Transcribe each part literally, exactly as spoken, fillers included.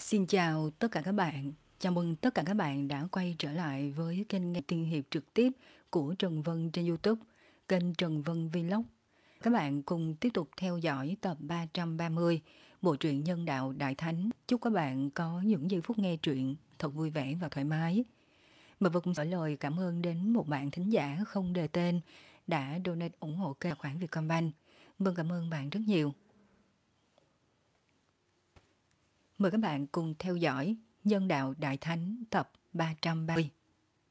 Xin chào tất cả các bạn. Chào mừng tất cả các bạn đã quay trở lại với kênh nghe tiên hiệp trực tiếp của Trần Vân trên YouTube, kênh Trần Vân Vlog. Các bạn cùng tiếp tục theo dõi tập ba trăm ba mươi bộ truyện Nhân đạo Đại Thánh. Chúc các bạn có những giây phút nghe truyện thật vui vẻ và thoải mái. Mà Vật cũng gửi lời cảm ơn đến một bạn thính giả không đề tên đã donate ủng hộ kênh khoản Vietcombank. Vâng, cảm ơn bạn rất nhiều. Mời các bạn cùng theo dõi Nhân đạo Đại Thánh tập ba trăm ba mươi.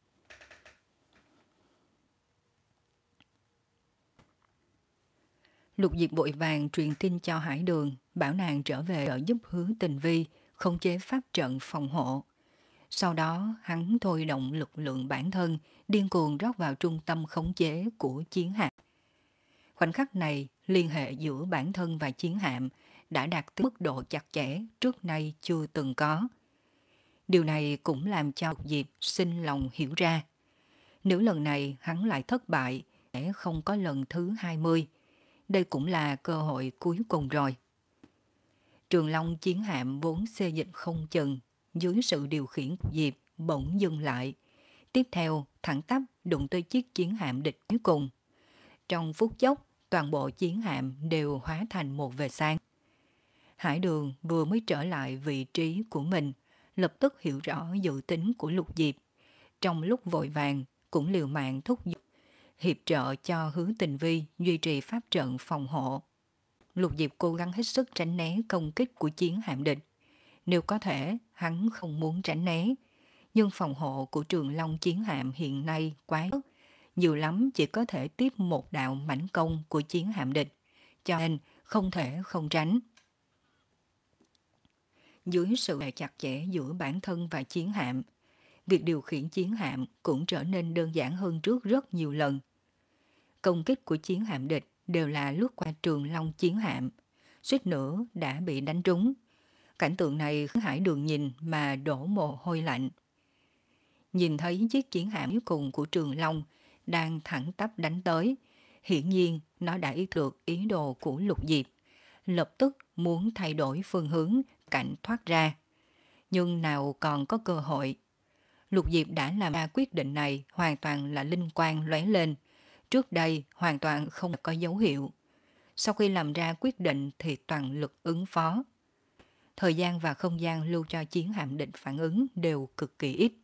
Lục Diệp vội vàng truyền tin cho Hải Đường, bảo nàng trở về ở giúp Hứa Tình Vi khống chế pháp trận phòng hộ. Sau đó hắn thôi động lực lượng bản thân, điên cuồng rót vào trung tâm khống chế của chiến hạm. Khoảnh khắc này, liên hệ giữa bản thân và chiến hạm đã đạt tới mức độ chặt chẽ trước nay chưa từng có. Điều này cũng làm cho Lục Diệp sinh lòng hiểu ra. Nếu lần này hắn lại thất bại, sẽ không có lần thứ hai mươi. Đây cũng là cơ hội cuối cùng rồi. Trường Long chiến hạm vốn xê dịch không chừng, dưới sự điều khiển của Diệp bỗng dừng lại. Tiếp theo thẳng tắp đụng tới chiếc chiến hạm địch cuối cùng. Trong phút chốc, toàn bộ chiến hạm đều hóa thành một vệt sáng. Hải Đường vừa mới trở lại vị trí của mình, lập tức hiểu rõ dự tính của Lục Diệp. Trong lúc vội vàng, cũng liều mạng thúc giục, hiệp trợ cho Hứa Tình Vi duy trì pháp trận phòng hộ. Lục Diệp cố gắng hết sức tránh né công kích của chiến hạm địch. Nếu có thể, hắn không muốn tránh né. Nhưng phòng hộ của Trường Long chiến hạm hiện nay quá yếu, nhiều lắm chỉ có thể tiếp một đạo mãnh công của chiến hạm địch, cho nên không thể không tránh. Dưới sự chặt chẽ giữa bản thân và chiến hạm, việc điều khiển chiến hạm cũng trở nên đơn giản hơn trước rất nhiều lần. Công kích của chiến hạm địch đều là lướt qua Trường Long chiến hạm, suýt nữa đã bị đánh trúng. Cảnh tượng này khiến Hải Đường nhìn mà đổ mồ hôi lạnh. Nhìn thấy chiếc chiến hạm cuối cùng của Trường Long đang thẳng tắp đánh tới, hiển nhiên nó đã ý được ý đồ của Lục Diệp, lập tức muốn thay đổi phương hướng cảnh thoát ra. Nhưng nào còn có cơ hội. Lục Diệp đã làm ra quyết định này hoàn toàn là linh quang lóe lên, trước đây hoàn toàn không có dấu hiệu. Sau khi làm ra quyết định thì toàn lực ứng phó. Thời gian và không gian lưu cho chiến hạm địch phản ứng đều cực kỳ ít.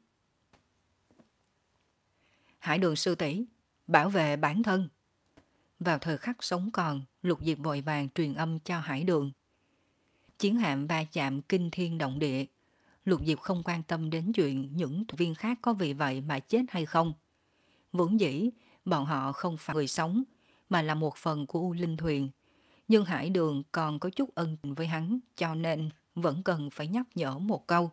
Hải Đường sư tỷ, bảo vệ bản thân. Vào thời khắc sống còn, Lục Diệp vội vàng truyền âm cho Hải Đường. Chiến hạm va chạm kinh thiên động địa. Lục Diệp không quan tâm đến chuyện những thuyền viên khác có vì vậy mà chết hay không. Vốn dĩ, bọn họ không phải người sống, mà là một phần của U Linh Thuyền. Nhưng Hải Đường còn có chút ân tình với hắn, cho nên vẫn cần phải nhắc nhở một câu.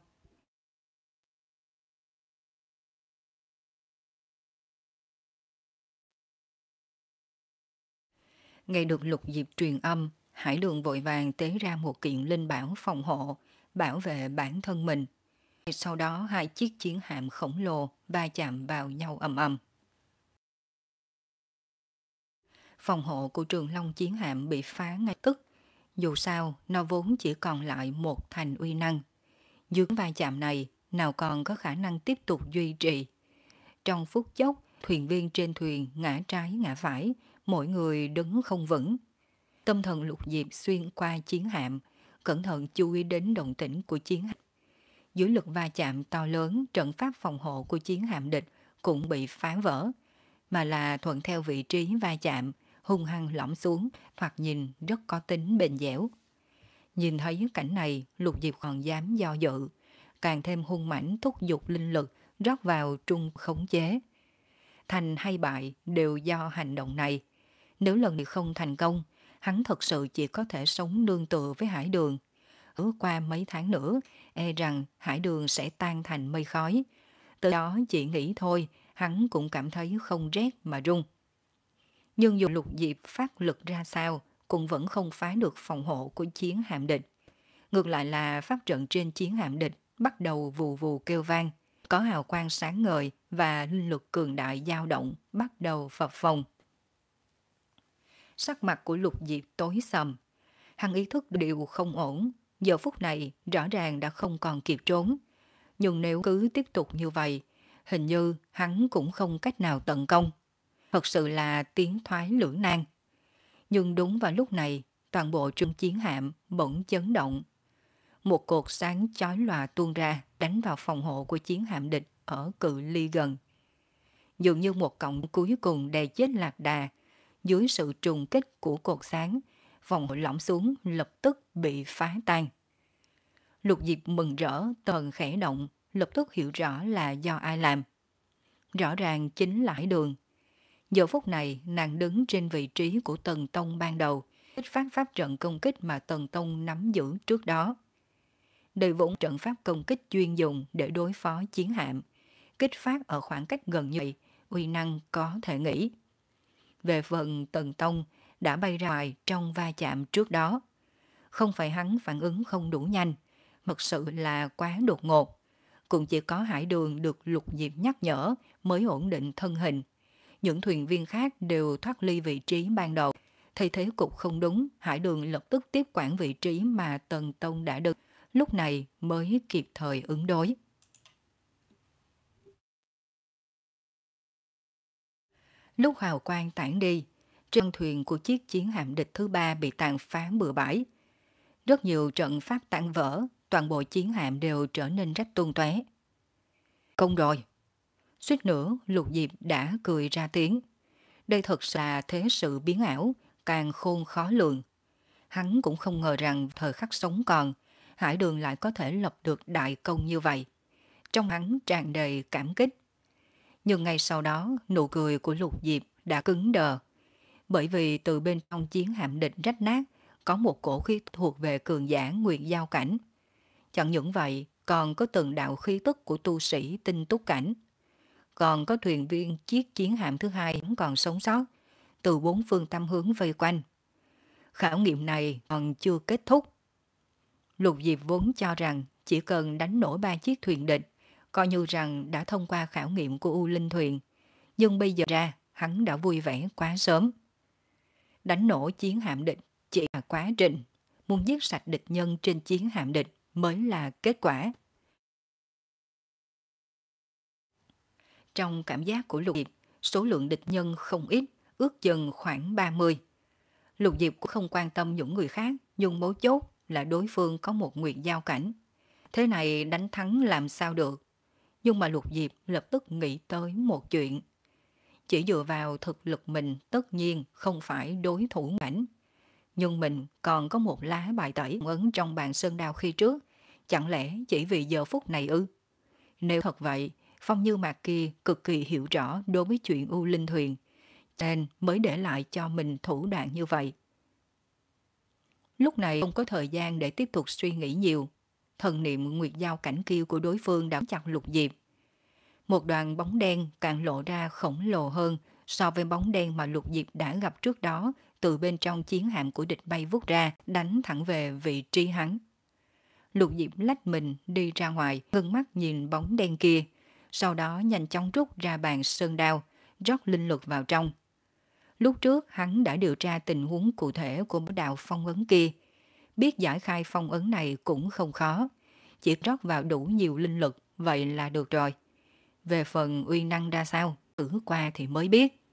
Nghe được Lục Diệp truyền âm, Hải Đường vội vàng tế ra một kiện linh bảo phòng hộ, bảo vệ bản thân mình. Sau đó hai chiếc chiến hạm khổng lồ va chạm vào nhau ầm ầm. Phòng hộ của Trường Long chiến hạm bị phá ngay tức. Dù sao, nó vốn chỉ còn lại một thành uy năng. Dưới va chạm này, nào còn có khả năng tiếp tục duy trì. Trong phút chốc, thuyền viên trên thuyền ngã trái ngã phải, mỗi người đứng không vững. Tâm thần Lục Diệp xuyên qua chiến hạm, cẩn thận chú ý đến động tĩnh của chiến hạm. Dưới lực va chạm to lớn, trận pháp phòng hộ của chiến hạm địch cũng bị phá vỡ, mà là thuận theo vị trí va chạm, hung hăng lõm xuống, thoạt nhìn rất có tính bền dẻo. Nhìn thấy cảnh này, Lục Diệp còn dám do dự, càng thêm hung mãnh thúc giục linh lực rót vào trung khống chế. Thành hay bại đều do hành động này. Nếu lần này không thành công, hắn thật sự chỉ có thể sống nương tựa với Hải Đường. Ở qua mấy tháng nữa, e rằng Hải Đường sẽ tan thành mây khói. Từ đó chỉ nghĩ thôi, hắn cũng cảm thấy không rét mà run. Nhưng dù Lục Diệp phát lực ra sao, cũng vẫn không phá được phòng hộ của chiến hạm địch. Ngược lại là pháp trận trên chiến hạm địch bắt đầu vù vù kêu vang, có hào quang sáng ngời và linh lực cường đại dao động bắt đầu phập phồng. Sắc mặt của Lục Diệp tối sầm, hắn ý thức điều không ổn, giờ phút này rõ ràng đã không còn kịp trốn. Nhưng nếu cứ tiếp tục như vậy, hình như hắn cũng không cách nào tấn công. Thật sự là tiến thoái lưỡng nan. Nhưng đúng vào lúc này, toàn bộ trung chiến hạm bỗng chấn động. Một cột sáng chói lòa tuôn ra đánh vào phòng hộ của chiến hạm địch ở cự ly gần. Dường như một cọng cuối cùng đè chết lạc đà, dưới sự trùng kích của cột sáng, vòng hộ lõm xuống lập tức bị phá tan. Lục Diệp mừng rỡ, tần khẽ động, lập tức hiểu rõ là do ai làm. Rõ ràng chính là Hải Đường. Giờ phút này nàng đứng trên vị trí của Tần Tông ban đầu, kích phát pháp trận công kích mà Tần Tông nắm giữ trước đó. Đây vốn trận pháp công kích chuyên dùng để đối phó chiến hạm, kích phát ở khoảng cách gần như vậy, uy năng có thể nghĩ. Về phần Tần Tông đã bay ra ngoài trong va chạm trước đó. Không phải hắn phản ứng không đủ nhanh, thật sự là quá đột ngột. Cũng chỉ có Hải Đường được Lục Diệp nhắc nhở mới ổn định thân hình. Những thuyền viên khác đều thoát ly vị trí ban đầu. Thấy thế cục không đúng, Hải Đường lập tức tiếp quản vị trí mà Tần Tông đã được. Lúc này mới kịp thời ứng đối. Lúc hào quang tản đi, trên thuyền của chiếc chiến hạm địch thứ ba bị tàn phá bừa bãi. Rất nhiều trận pháp tan vỡ, toàn bộ chiến hạm đều trở nên rách tung tóe. Công rồi! Suýt nữa Lục Diệp đã cười ra tiếng. Đây thật là thế sự biến ảo, càng khôn khó lường. Hắn cũng không ngờ rằng thời khắc sống còn, Hải Đường lại có thể lập được đại công như vậy. Trong hắn tràn đầy cảm kích. Nhưng ngay sau đó, nụ cười của Lục Diệp đã cứng đờ. Bởi vì từ bên trong chiến hạm địch rách nát, có một cổ khí thuộc về cường giả Nguyệt Giao cảnh. Chẳng những vậy, còn có từng đạo khí tức của tu sĩ tinh túc cảnh. Còn có thuyền viên chiếc chiến hạm thứ hai còn sống sót, từ bốn phương tám hướng vây quanh. Khảo nghiệm này còn chưa kết thúc. Lục Diệp vốn cho rằng chỉ cần đánh nổ ba chiếc thuyền địch, coi như rằng đã thông qua khảo nghiệm của U Linh Thuyền. Nhưng bây giờ ra, hắn đã vui vẻ quá sớm. Đánh nổ chiến hạm địch chỉ là quá trình, muốn giết sạch địch nhân trên chiến hạm địch mới là kết quả. Trong cảm giác của Lục Diệp, số lượng địch nhân không ít, ước chừng khoảng ba mươi. Lục Diệp cũng không quan tâm những người khác, nhưng mấu chốt là đối phương có một Nguyệt Giao cảnh. Thế này đánh thắng làm sao được? Nhưng mà Lục Diệp lập tức nghĩ tới một chuyện. Chỉ dựa vào thực lực mình tất nhiên không phải đối thủ mạnh. Nhưng mình còn có một lá bài tẩy ấn trong bàn sơn đao khi trước. Chẳng lẽ chỉ vì giờ phút này ư? Nếu thật vậy, Phong Như Mạc kia cực kỳ hiểu rõ đối với chuyện U Linh Thuyền, nên mới để lại cho mình thủ đoạn như vậy. Lúc này không có thời gian để tiếp tục suy nghĩ nhiều. Thần niệm Nguyệt Giao cảnh kia của đối phương đã chặt Lục Diệp. Một đoàn bóng đen càng lộ ra khổng lồ hơn so với bóng đen mà Lục Diệp đã gặp trước đó, từ bên trong chiến hạm của địch bay vút ra, đánh thẳng về vị trí hắn. Lục Diệp lách mình đi ra ngoài, ngưng mắt nhìn bóng đen kia, sau đó nhanh chóng rút ra bàn sơn đao, rót linh lực vào trong. Lúc trước hắn đã điều tra tình huống cụ thể của đạo phong ấn kia, biết giải khai phong ấn này cũng không khó, chỉ rót vào đủ nhiều linh lực, vậy là được rồi. Về phần uy năng ra sao, thử qua thì mới biết.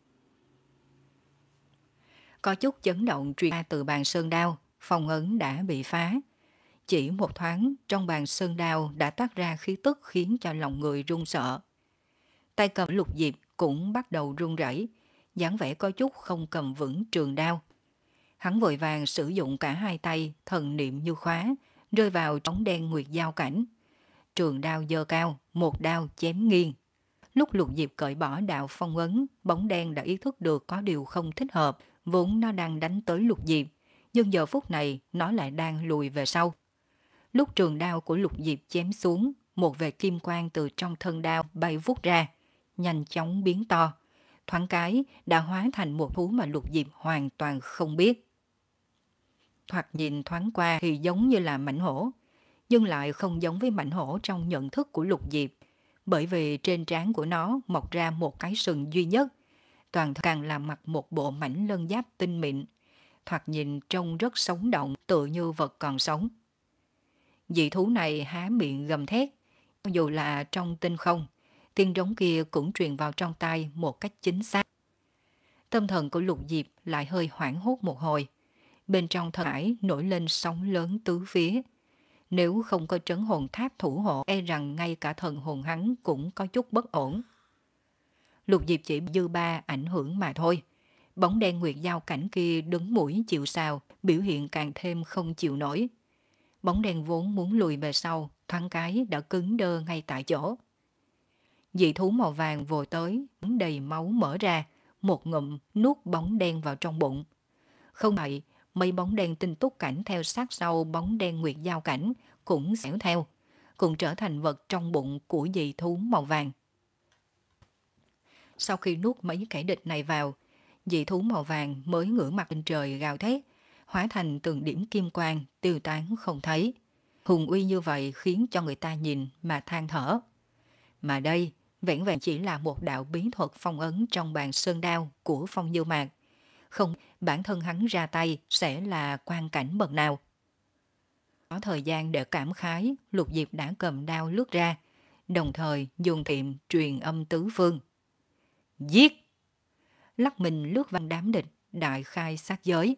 Có chút chấn động truyền ra từ bàn sơn đao, phong ấn đã bị phá. Chỉ một thoáng, trong bàn sơn đao đã toát ra khí tức khiến cho lòng người run sợ. Tay cầm Lục Diệp cũng bắt đầu run rẩy, dáng vẻ có chút không cầm vững trường đao. Hắn vội vàng sử dụng cả hai tay, thần niệm như khóa, rơi vào bóng đen Nguyệt Giao cảnh. Trường đao giơ cao, một đao chém nghiêng. Lúc Lục Diệp cởi bỏ đạo phong ấn, bóng đen đã ý thức được có điều không thích hợp, vốn nó đang đánh tới Lục Diệp, nhưng giờ phút này nó lại đang lùi về sau. Lúc trường đao của Lục Diệp chém xuống, một vệt kim quang từ trong thân đao bay vút ra, nhanh chóng biến to. Thoáng cái đã hóa thành một thú mà Lục Diệp hoàn toàn không biết. Thoạt nhìn thoáng qua thì giống như là mãnh hổ, nhưng lại không giống với mãnh hổ trong nhận thức của Lục Diệp, bởi vì trên trán của nó mọc ra một cái sừng duy nhất, toàn thân càng là mặc một bộ mảnh lân giáp tinh mịn, thoạt nhìn trông rất sống động, tựa như vật còn sống. Dị thú này há miệng gầm thét, dù là trong tinh không, tiếng trống kia cũng truyền vào trong tai một cách chính xác. Tâm thần của Lục Diệp lại hơi hoảng hốt một hồi. Bên trong thân hải nổi lên sóng lớn tứ phía. Nếu không có trấn hồn tháp thủ hộ, e rằng ngay cả thần hồn hắn cũng có chút bất ổn. Lục Diệp chỉ dư ba ảnh hưởng mà thôi. Bóng đen nguyệt giao cảnh kia đứng mũi chịu sào, biểu hiện càng thêm không chịu nổi. Bóng đen vốn muốn lùi về sau, thoáng cái đã cứng đơ ngay tại chỗ. Dị thú màu vàng vồ tới, đầy máu mở ra, một ngụm nuốt bóng đen vào trong bụng. Không vậy, mấy bóng đen tinh túc cảnh theo sát sau bóng đen nguyệt giao cảnh cũng xẻo theo, cũng trở thành vật trong bụng của dị thú màu vàng. Sau khi nuốt mấy kẻ địch này vào, dị thú màu vàng mới ngửa mặt lên trời gào thét, hóa thành từng điểm kim quang tiêu tán không thấy. Hùng uy như vậy khiến cho người ta nhìn mà than thở. Mà đây vẻn vẹn chỉ là một đạo bí thuật phong ấn trong bàn sơn đao của Phong Dư Mạc. Không, bản thân hắn ra tay sẽ là quan cảnh bậc nào. Có thời gian để cảm khái, Lục Diệp đã cầm đao lướt ra, đồng thời dùng tiệm truyền âm tứ phương. Giết! Lắc mình lướt văn đám địch, đại khai sát giới.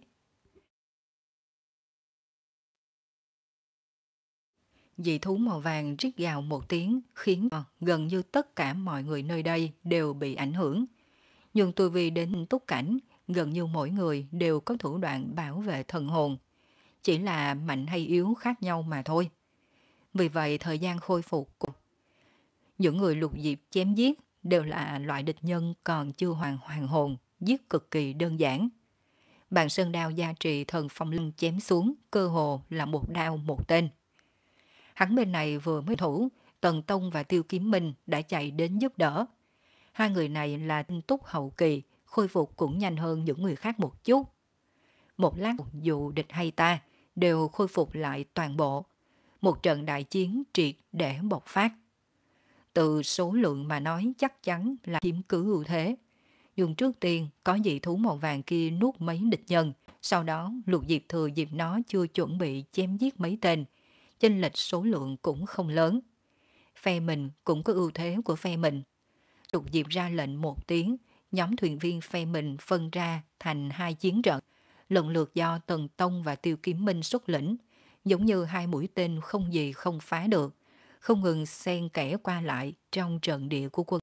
Dị thú màu vàng rít gào một tiếng khiến gần như tất cả mọi người nơi đây đều bị ảnh hưởng. Nhưng tôi vì đến túc cảnh, gần như mỗi người đều có thủ đoạn bảo vệ thần hồn. Chỉ là mạnh hay yếu khác nhau mà thôi. Vì vậy thời gian khôi phục của những người Lục Diệp chém giết đều là loại địch nhân còn chưa hoàn hoàn hồn, giết cực kỳ đơn giản. Bàn sơn đao gia trì thần phong linh chém xuống, cơ hồ là một đao một tên. Hắn bên này vừa mới thủ, Tần Tông và Tiêu Kiếm Minh đã chạy đến giúp đỡ. Hai người này là tinh túc hậu kỳ, khôi phục cũng nhanh hơn những người khác một chút. Một lát dù địch hay ta, đều khôi phục lại toàn bộ. Một trận đại chiến triệt để bộc phát. Từ số lượng mà nói chắc chắn là chiếm cứ ưu thế. Nhưng trước tiên có dị thú màu vàng kia nuốt mấy địch nhân, sau đó Lục Diệp thừa dịp nó chưa chuẩn bị chém giết mấy tên. Chênh lệch số lượng cũng không lớn. Phe mình cũng có ưu thế của phe mình. Lục Diệp ra lệnh một tiếng, nhóm thuyền viên phe mình phân ra thành hai chiến trận, lần lượt do Tần Tông và Tiêu Kiếm Minh xuất lĩnh, giống như hai mũi tên không gì không phá được, không ngừng xen kẽ qua lại trong trận địa của quân.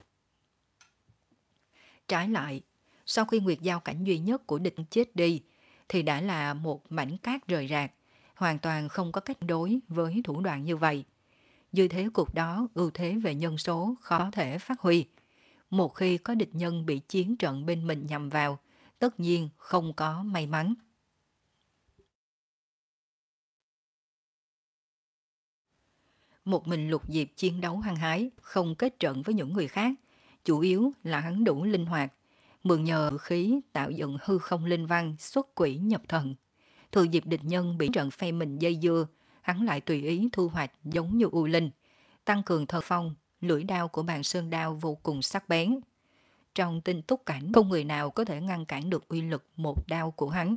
Trái lại, sau khi nguyệt giao cảnh duy nhất của địch chết đi, thì đã là một mảnh cát rời rạc, hoàn toàn không có cách đối với thủ đoạn như vậy. Như thế cục đó, ưu thế về nhân số khó thể phát huy. Một khi có địch nhân bị chiến trận bên mình nhằm vào, tất nhiên không có may mắn. Một mình Lục Diệp chiến đấu hăng hái, không kết trận với những người khác, chủ yếu là hắn đủ linh hoạt, mượn nhờ khí tạo dựng hư không linh văn xuất quỷ nhập thần. Thừa dịp địch nhân bị trận phe mình dây dưa, hắn lại tùy ý thu hoạch giống như U Linh, tăng cường thần phong, lưỡi đao của bàn sơn đao vô cùng sắc bén. Trong tinh túc cảnh, không người nào có thể ngăn cản được uy lực một đao của hắn.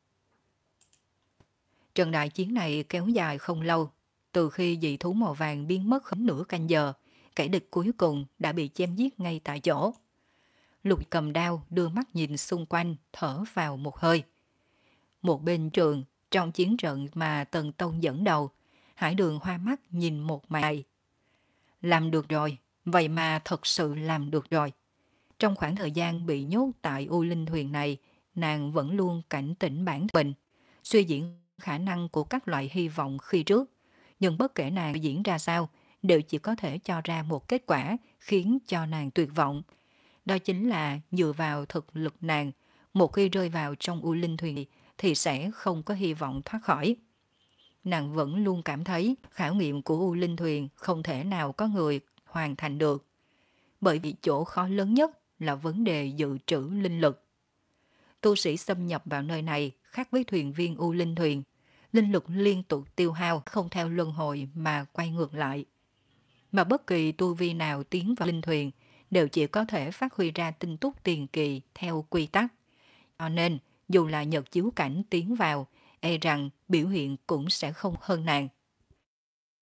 Trận đại chiến này kéo dài không lâu, từ khi dị thú màu vàng biến mất khoảng nửa canh giờ, kẻ địch cuối cùng đã bị chém giết ngay tại chỗ. Lục cầm đao đưa mắt nhìn xung quanh, thở vào một hơi. Một bên trường, trong chiến trận mà Tần Tông dẫn đầu, Hải Đường hoa mắt nhìn một màn này. Làm được rồi, vậy mà thật sự làm được rồi. Trong khoảng thời gian bị nhốt tại U Linh thuyền này, nàng vẫn luôn cảnh tỉnh bản mình, suy diễn khả năng của các loại hy vọng khi trước. Nhưng bất kể nàng diễn ra sao, đều chỉ có thể cho ra một kết quả khiến cho nàng tuyệt vọng. Đó chính là dựa vào thực lực nàng, một khi rơi vào trong U Linh thuyền thì sẽ không có hy vọng thoát khỏi. Nàng vẫn luôn cảm thấy khảo nghiệm của U Linh thuyền không thể nào có người hoàn thành được. Bởi vì chỗ khó lớn nhất là vấn đề dự trữ linh lực. Tu sĩ xâm nhập vào nơi này khác với thuyền viên U Linh thuyền. Linh lực liên tục tiêu hao không theo luân hồi mà quay ngược lại. Mà bất kỳ tu vi nào tiến vào linh thuyền đều chỉ có thể phát huy ra tinh túc tiền kỳ theo quy tắc. Cho nên, dù là Nhật chiếu cảnh tiến vào, e rằng biểu hiện cũng sẽ không hơn nàng.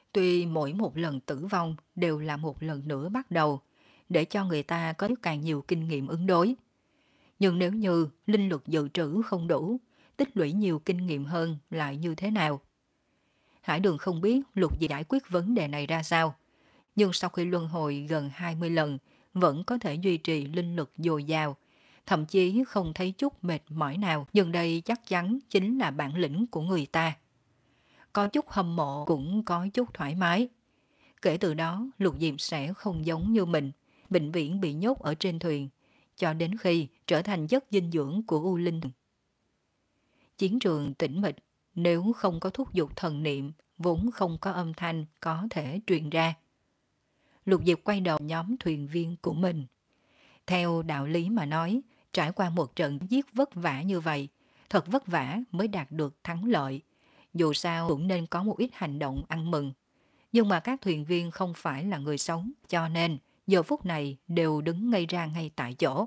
Tuy mỗi một lần tử vong đều là một lần nữa bắt đầu, để cho người ta có càng nhiều kinh nghiệm ứng đối. Nhưng nếu như linh lực dự trữ không đủ, tích lũy nhiều kinh nghiệm hơn lại như thế nào? Hải Đường không biết Lục Diệp giải quyết vấn đề này ra sao, nhưng sau khi luân hồi gần hai mươi lần, vẫn có thể duy trì linh lực dồi dào, thậm chí không thấy chút mệt mỏi nào, nhưng đây chắc chắn chính là bản lĩnh của người ta. Có chút hâm mộ cũng có chút thoải mái. Kể từ đó, Lục Diệp sẽ không giống như mình, bệnh viện bị nhốt ở trên thuyền, cho đến khi trở thành chất dinh dưỡng của U Linh. Chiến trường tĩnh mịch, nếu không có thúc giục thần niệm, vốn không có âm thanh có thể truyền ra. Lục Diệp quay đầu nhóm thuyền viên của mình. Theo đạo lý mà nói, trải qua một trận giết vất vả như vậy, thật vất vả mới đạt được thắng lợi. Dù sao cũng nên có một ít hành động ăn mừng. Nhưng mà các thuyền viên không phải là người sống, cho nên giờ phút này đều đứng ngây ra ngay tại chỗ.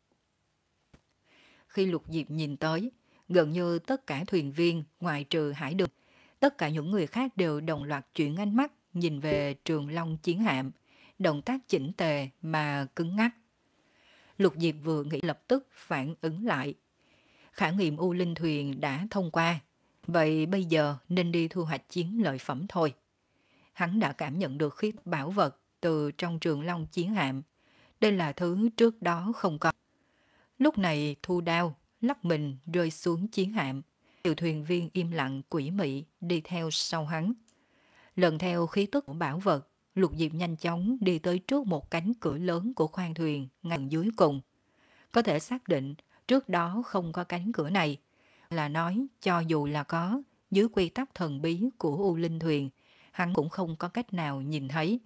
Khi Lục Diệp nhìn tới, gần như tất cả thuyền viên ngoài trừ Hải Đường, tất cả những người khác đều đồng loạt chuyển ánh mắt nhìn về Trường Long chiến hạm, động tác chỉnh tề mà cứng ngắc. Lục Diệp vừa nghĩ lập tức phản ứng lại. Khảo nghiệm U Linh thuyền đã thông qua, vậy bây giờ nên đi thu hoạch chiến lợi phẩm thôi. Hắn đã cảm nhận được khí bảo vật từ trong Trường Long chiến hạm. Đây là thứ trước đó không có. Lúc này thu đao, lắc mình rơi xuống chiến hạm. Nhiều thuyền viên im lặng quỷ mị đi theo sau hắn. Lần theo khí tức của bảo vật, Lục Diệp nhanh chóng đi tới trước một cánh cửa lớn của khoang thuyền ngay dưới cùng. Có thể xác định trước đó không có cánh cửa này, là nói cho dù là có, dưới quy tắc thần bí của U Linh thuyền, hắn cũng không có cách nào nhìn thấy.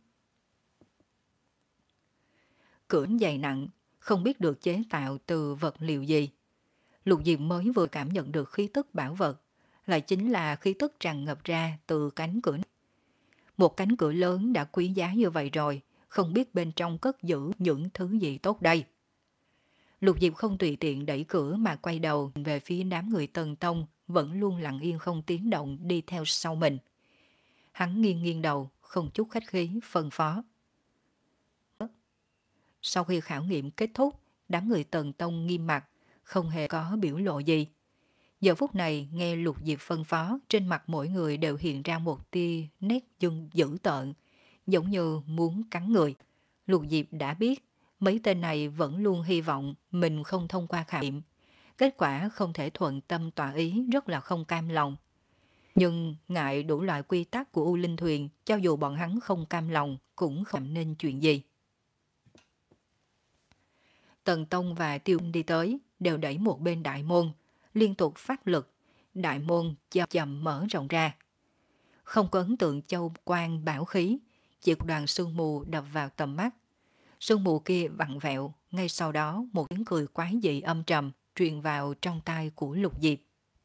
Cửa dày nặng, không biết được chế tạo từ vật liệu gì. Lục Diệp mới vừa cảm nhận được khí tức bảo vật, lại chính là khí tức tràn ngập ra từ cánh cửa. Một cánh cửa lớn đã quý giá như vậy rồi, không biết bên trong cất giữ những thứ gì tốt đây. Lục Diệp không tùy tiện đẩy cửa mà quay đầu về phía đám người Tần Tông vẫn luôn lặng yên không tiếng động đi theo sau mình. Hắn nghiêng nghiêng đầu, không chút khách khí, phân phó. Sau khi khảo nghiệm kết thúc, đám người Tần Tông nghiêm mặt, không hề có biểu lộ gì. Giờ phút này nghe Lục Diệp phân phó, trên mặt mỗi người đều hiện ra một tia nét dưng dữ tợn, giống như muốn cắn người. Lục Diệp đã biết, mấy tên này vẫn luôn hy vọng mình không thông qua khảo nghiệm. Kết quả không thể thuận tâm tọa ý, rất là không cam lòng. Nhưng ngại đủ loại quy tắc của U Linh thuyền, cho dù bọn hắn không cam lòng cũng không làm nên chuyện gì. Tần Tông và Tiêu đi tới, đều đẩy một bên đại môn, liên tục phát lực, đại môn chậm chậm mở rộng ra. Không có ấn tượng châu quan bảo khí, chỉ một đoàn sương mù đập vào tầm mắt. Sương mù kia vặn vẹo, ngay sau đó một tiếng cười quái dị âm trầm truyền vào trong tai của Lục Diệp.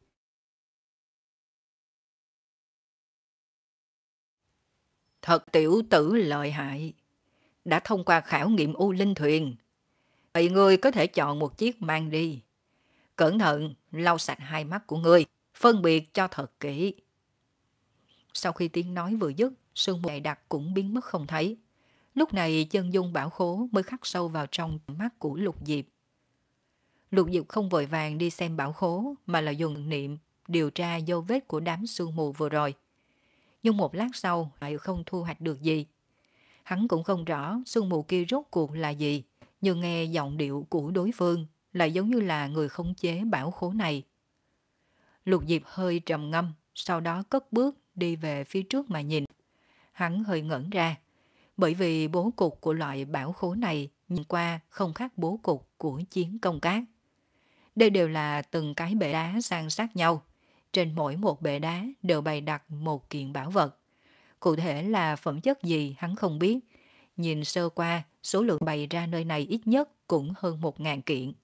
Thật tiểu tử lợi hại, đã thông qua khảo nghiệm U Linh thuyền. Vậy ngươi có thể chọn một chiếc mang đi. Cẩn thận, lau sạch hai mắt của ngươi, phân biệt cho thật kỹ. Sau khi tiếng nói vừa dứt, sương mù dày đặc cũng biến mất không thấy. Lúc này chân dung bảo khố mới khắc sâu vào trong mắt của Lục Diệp. Lục Diệp không vội vàng đi xem bảo khố, mà là dùng niệm điều tra dấu vết của đám sương mù vừa rồi. Nhưng một lát sau lại không thu hoạch được gì. Hắn cũng không rõ sương mù kia rốt cuộc là gì, nhưng nghe giọng điệu của đối phương lại giống như là người khống chế bảo khố này. Lục Diệp hơi trầm ngâm, sau đó cất bước đi về phía trước mà nhìn. Hắn hơi ngẩn ra, bởi vì bố cục của loại bảo khố này nhìn qua không khác bố cục của chiến công cát. Đây đều là từng cái bệ đá san sát nhau. Trên mỗi một bệ đá đều bày đặt một kiện bảo vật. Cụ thể là phẩm chất gì hắn không biết. Nhìn sơ qua, số lượng bày ra nơi này ít nhất cũng hơn một ngàn kiện.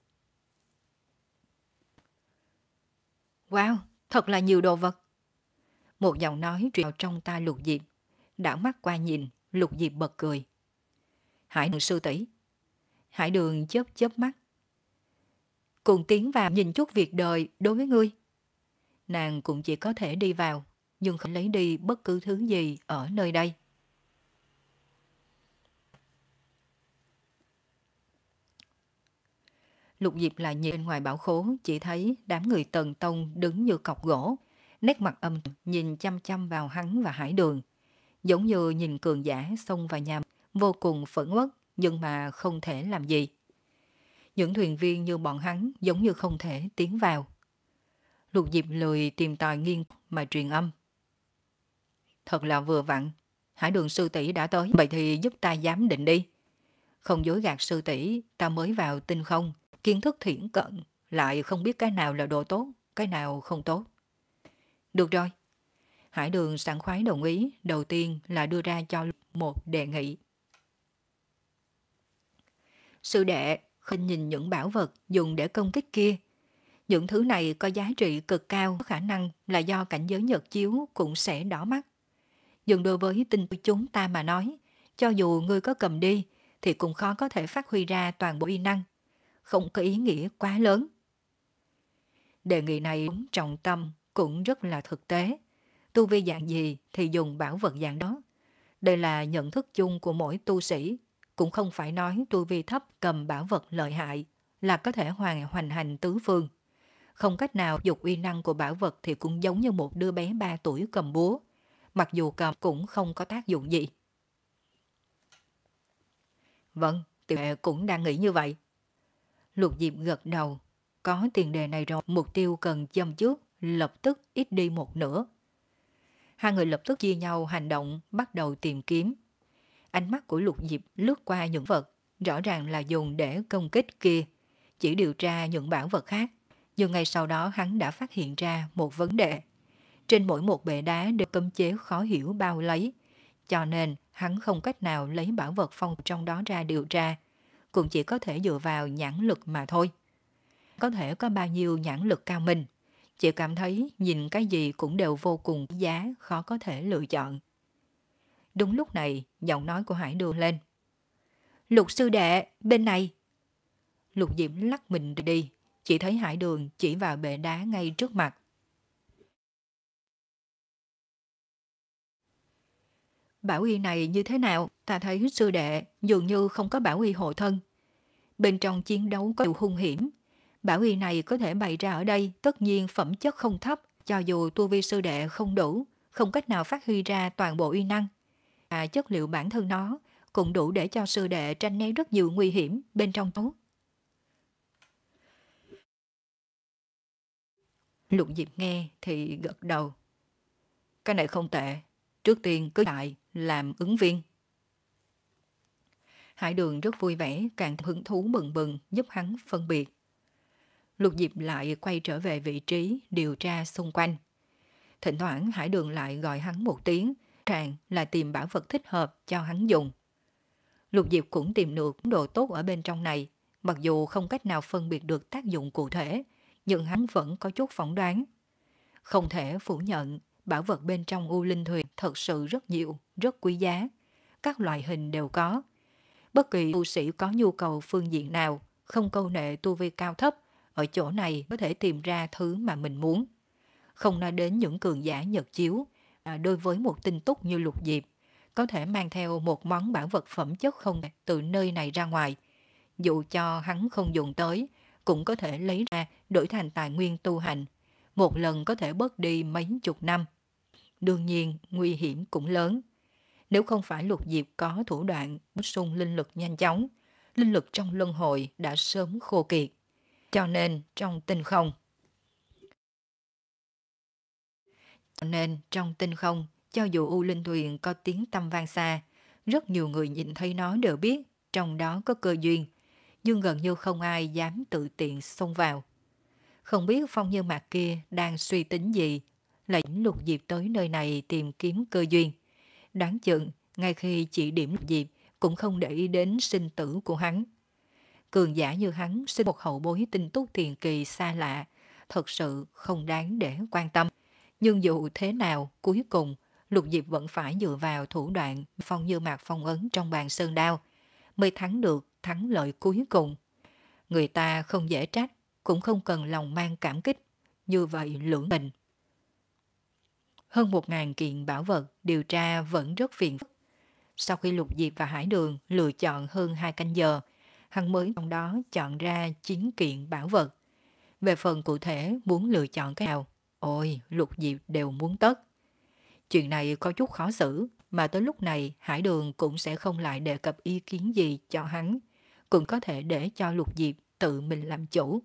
Wow, thật là nhiều đồ vật. Một giọng nói truyền vào trong tai Lục Diệp. Đảo mắt qua nhìn, Lục Diệp bật cười. Hải Đường sư tỷ. Hải Đường chớp chớp mắt. Cùng tiến vào nhìn chút việc đời đối với ngươi. Nàng cũng chỉ có thể đi vào. nhưng không lấy đi bất cứ thứ gì ở nơi đây. Lục Diệp lại nhìn bên ngoài bảo khố, chỉ thấy đám người Tần Tông đứng như cọc gỗ, nét mặt âm nhìn chăm chăm vào hắn và Hải Đường, giống như nhìn cường giả xông vào nhà, vô cùng phẫn uất nhưng mà không thể làm gì. Những thuyền viên như bọn hắn giống như không thể tiến vào. Lục Diệp lười tìm tòi nghiêng mà truyền âm. Thật là vừa vặn, Hải Đường sư tỷ đã tới, vậy thì giúp ta giám định đi. Không dối gạt sư tỷ, ta mới vào tinh không, kiến thức thiển cận, lại không biết cái nào là đồ tốt, cái nào không tốt. Được rồi. Hải Đường sảng khoái đồng ý, đầu tiên là đưa ra cho một đề nghị. Sư đệ, khinh nhìn những bảo vật dùng để công kích kia. Những thứ này có giá trị cực cao, có khả năng là do cảnh giới nhật chiếu cũng sẽ đỏ mắt. Nhưng đối với tinh của chúng ta mà nói, cho dù ngươi có cầm đi, thì cũng khó có thể phát huy ra toàn bộ uy năng. Không có ý nghĩa quá lớn. Đề nghị này đúng trọng tâm, cũng rất là thực tế. Tu vi dạng gì thì dùng bảo vật dạng đó. Đây là nhận thức chung của mỗi tu sĩ. Cũng không phải nói tu vi thấp cầm bảo vật lợi hại là có thể hoàn hoành hành tứ phương. Không cách nào dục uy năng của bảo vật thì cũng giống như một đứa bé ba tuổi cầm búa. Mặc dù cầm cũng không có tác dụng gì. Vâng, tiểu đệ cũng đang nghĩ như vậy. Lục Diệp gật đầu. Có tiền đề này rồi, mục tiêu cần châm trước, lập tức ít đi một nửa. Hai người lập tức chia nhau hành động, bắt đầu tìm kiếm. Ánh mắt của Lục Diệp lướt qua những vật, rõ ràng là dùng để công kích kia, chỉ điều tra những bảo vật khác. Nhưng ngay sau đó hắn đã phát hiện ra một vấn đề. Trên mỗi một bệ đá đều cấm chế khó hiểu bao lấy, cho nên hắn không cách nào lấy bảo vật phong trong đó ra điều tra, cũng chỉ có thể dựa vào nhãn lực mà thôi. Có thể có bao nhiêu nhãn lực cao minh, chỉ cảm thấy nhìn cái gì cũng đều vô cùng giá, khó có thể lựa chọn. Đúng lúc này, giọng nói của Hải Đường lên. Lục sư đệ, bên này. Lục Diệp lắc mình đi, chỉ thấy Hải Đường chỉ vào bệ đá ngay trước mặt. Bảo y này như thế nào? Ta thấy sư đệ dường như không có bảo y hộ thân. Bên trong chiến đấu có điều hung hiểm. Bảo y này có thể bày ra ở đây, tất nhiên phẩm chất không thấp, cho dù tu vi sư đệ không đủ, không cách nào phát huy ra toàn bộ uy năng. À, chất liệu bản thân nó cũng đủ để cho sư đệ tranh né rất nhiều nguy hiểm bên trong tốt. Lục Diệp nghe thì gật đầu. Cái này không tệ, trước tiên cứ lại làm ứng viên. Hải Đường rất vui vẻ, càng hứng thú bừng bừng giúp hắn phân biệt. Lục Diệp lại quay trở về vị trí điều tra xung quanh. Thỉnh thoảng Hải Đường lại gọi hắn một tiếng, rằng là tìm bảo vật thích hợp cho hắn dùng. Lục Diệp cũng tìm được đồ tốt ở bên trong này, mặc dù không cách nào phân biệt được tác dụng cụ thể, nhưng hắn vẫn có chút phỏng đoán. Không thể phủ nhận, bảo vật bên trong U Linh Thuyền thật sự rất nhiều, rất quý giá. Các loại hình đều có. Bất kỳ tu sĩ có nhu cầu phương diện nào, không câu nệ tu vi cao thấp, ở chỗ này có thể tìm ra thứ mà mình muốn. Không nói đến những cường giả nhật chiếu, à, đối với một tinh túc như Lục Diệp, có thể mang theo một món bảo vật phẩm chất không từ nơi này ra ngoài. Dù cho hắn không dùng tới, cũng có thể lấy ra đổi thành tài nguyên tu hành. Một lần có thể bớt đi mấy chục năm. Đương nhiên, nguy hiểm cũng lớn. Nếu không phải Lục Diệp có thủ đoạn bổ sung linh lực nhanh chóng, linh lực trong luân hồi đã sớm khô kiệt. Cho nên trong tinh không, cho nên trong tinh không, cho dù U Linh Thuyền có tiếng tăm vang xa, rất nhiều người nhìn thấy nó đều biết trong đó có cơ duyên, nhưng gần như không ai dám tự tiện xông vào. Không biết Phong Như Mạc kia đang suy tính gì, lại dẫn Lục Diệp tới nơi này tìm kiếm cơ duyên. Đáng chừng, ngay khi chỉ điểm Lục Diệp cũng không để ý đến sinh tử của hắn. Cường giả như hắn sinh một hậu bối tinh túc tiền kỳ xa lạ, thật sự không đáng để quan tâm. Nhưng dù thế nào, cuối cùng, Lục Diệp vẫn phải dựa vào thủ đoạn Phong Như Mạc phong ấn trong bàn sơn đao, mới thắng được thắng lợi cuối cùng. Người ta không dễ trách, cũng không cần lòng mang cảm kích, như vậy lưỡng tình. Hơn một ngàn kiện bảo vật điều tra vẫn rất phiền phức. Sau khi Lục Diệp và Hải Đường lựa chọn hơn hai canh giờ, hắn mới trong đó chọn ra chín kiện bảo vật. Về phần cụ thể muốn lựa chọn cái nào, ôi, Lục Diệp đều muốn tất. Chuyện này có chút khó xử, mà tới lúc này Hải Đường cũng sẽ không lại đề cập ý kiến gì cho hắn, cũng có thể để cho Lục Diệp tự mình làm chủ.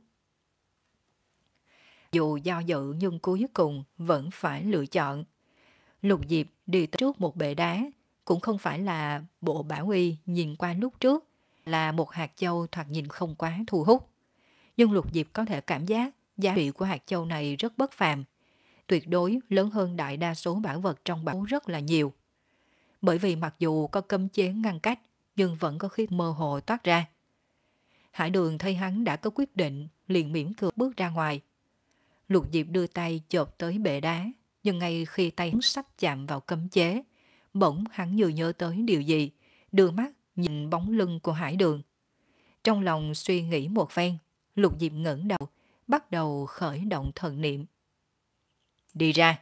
Dù do dự nhưng cuối cùng vẫn phải lựa chọn. Lục Diệp đi tới trước một bệ đá, cũng không phải là bộ bảo y nhìn qua lúc trước, là một hạt châu thoạt nhìn không quá thu hút. Nhưng Lục Diệp có thể cảm giác giá trị của hạt châu này rất bất phàm, tuyệt đối lớn hơn đại đa số bảo vật trong bảo rất là nhiều. Bởi vì mặc dù có cấm chế ngăn cách, nhưng vẫn có khí mơ hồ toát ra. Hải Đường thấy hắn đã có quyết định, liền mỉm cười bước ra ngoài. Lục Diệp đưa tay chộp tới bệ đá, nhưng ngay khi tay hắn sắp chạm vào cấm chế, bỗng hắn như nhớ tới điều gì, đưa mắt nhìn bóng lưng của Hải Đường. Trong lòng suy nghĩ một phen, Lục Diệp ngẩng đầu, bắt đầu khởi động thần niệm. Đi ra.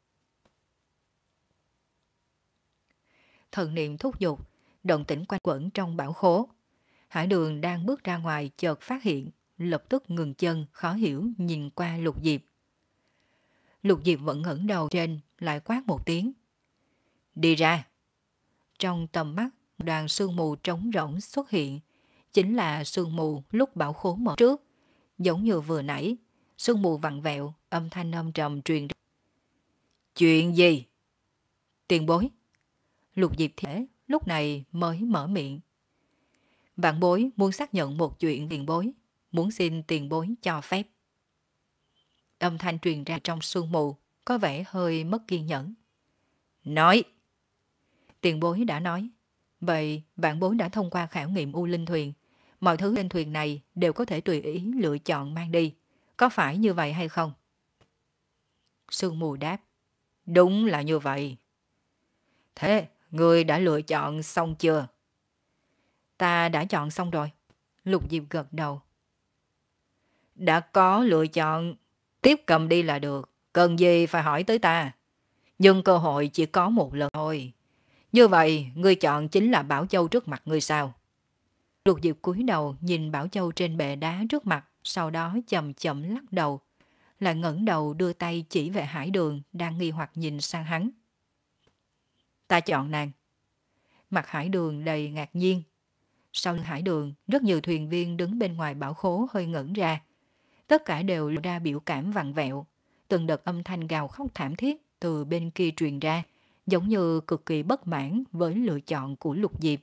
Thần niệm thúc giục, động tĩnh quanh quẩn trong bảo khố. Hải Đường đang bước ra ngoài chợt phát hiện, lập tức ngừng chân khó hiểu nhìn qua Lục Diệp. Lục Diệp vẫn ngẩng đầu trên, lại quát một tiếng. Đi ra. Trong tầm mắt, đoàn sương mù trống rỗng xuất hiện, chính là sương mù lúc bảo khố mở trước. Giống như vừa nãy, sương mù vặn vẹo, âm thanh âm trầm truyền ra. Chuyện gì? Tiền bối. Lục Diệp thế lúc này mới mở miệng. Vạn bối muốn xác nhận một chuyện tiền bối, muốn xin tiền bối cho phép. Âm thanh truyền ra trong sương mù, có vẻ hơi mất kiên nhẫn. Nói. Tiền bối đã nói. Vậy vạn bối đã thông qua khảo nghiệm U Linh Thuyền. Mọi thứ trên thuyền này đều có thể tùy ý lựa chọn mang đi. Có phải như vậy hay không? Sương mù đáp. Đúng là như vậy. Thế, ngươi đã lựa chọn xong chưa? Ta đã chọn xong rồi. Lục Diệp gật đầu. Đã có lựa chọn, tiếp cầm đi là được. Cần gì phải hỏi tới ta. Nhưng cơ hội chỉ có một lần thôi. Như vậy, ngươi chọn chính là Bảo Châu trước mặt ngươi sao? Lục Diệp cúi đầu nhìn Bảo Châu trên bệ đá trước mặt, sau đó chậm chậm lắc đầu, lại ngẩng đầu đưa tay chỉ về Hải Đường đang nghi hoặc nhìn sang hắn. Ta chọn nàng. Mặt Hải Đường đầy ngạc nhiên. Sau lưng Hải Đường, rất nhiều thuyền viên đứng bên ngoài bảo khố hơi ngẩn ra. Tất cả đều lộ ra biểu cảm vặn vẹo. Từng đợt âm thanh gào khóc thảm thiết từ bên kia truyền ra, giống như cực kỳ bất mãn với lựa chọn của Lục Diệp.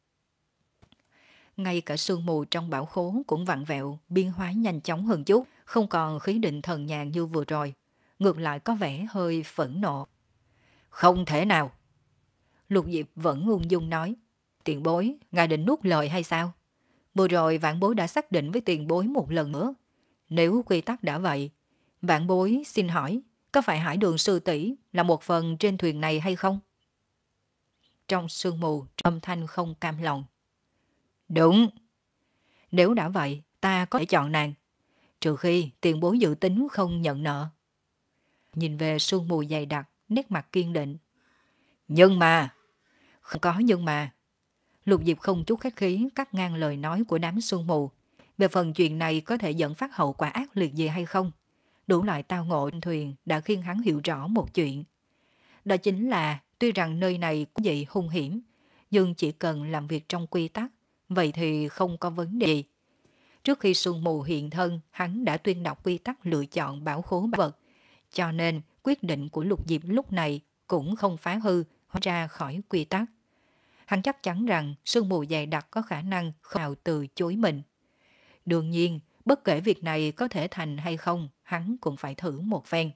Ngay cả sương mù trong bảo khố cũng vặn vẹo, biến hóa nhanh chóng hơn chút, không còn khí định thần nhàn như vừa rồi. Ngược lại có vẻ hơi phẫn nộ. Không thể nào. Lục Diệp vẫn ung dung nói. Tiền bối, ngài định nuốt lời hay sao? Vừa rồi vạn bối đã xác định với tiền bối một lần nữa. Nếu quy tắc đã vậy, vạn bối xin hỏi, có phải Hải Đường sư tỷ là một phần trên thuyền này hay không? Trong sương mù, âm thanh không cam lòng. Đúng. Nếu đã vậy, ta có thể chọn nàng. Trừ khi tiền bối dự tính không nhận nợ. Nhìn về sương mù dày đặc, nét mặt kiên định. Nhưng mà... Không có nhưng mà. Lục Diệp không chút khách khí cắt ngang lời nói của đám sương mù. Về phần chuyện này có thể dẫn phát hậu quả ác liệt gì hay không? Đủ loại tao ngộ trên thuyền đã khiến hắn hiểu rõ một chuyện. Đó chính là tuy rằng nơi này cũng vậy hung hiểm, nhưng chỉ cần làm việc trong quy tắc, vậy thì không có vấn đề gì. Trước khi sương mù hiện thân, hắn đã tuyên đọc quy tắc lựa chọn bảo khố bảo vật, cho nên quyết định của Lục Diệp lúc này cũng không phá hư hóa ra khỏi quy tắc. Hắn chắc chắn rằng sương mù dày đặc có khả năng không nào từ chối mình. Đương nhiên, bất kể việc này có thể thành hay không, hắn cũng phải thử một phen.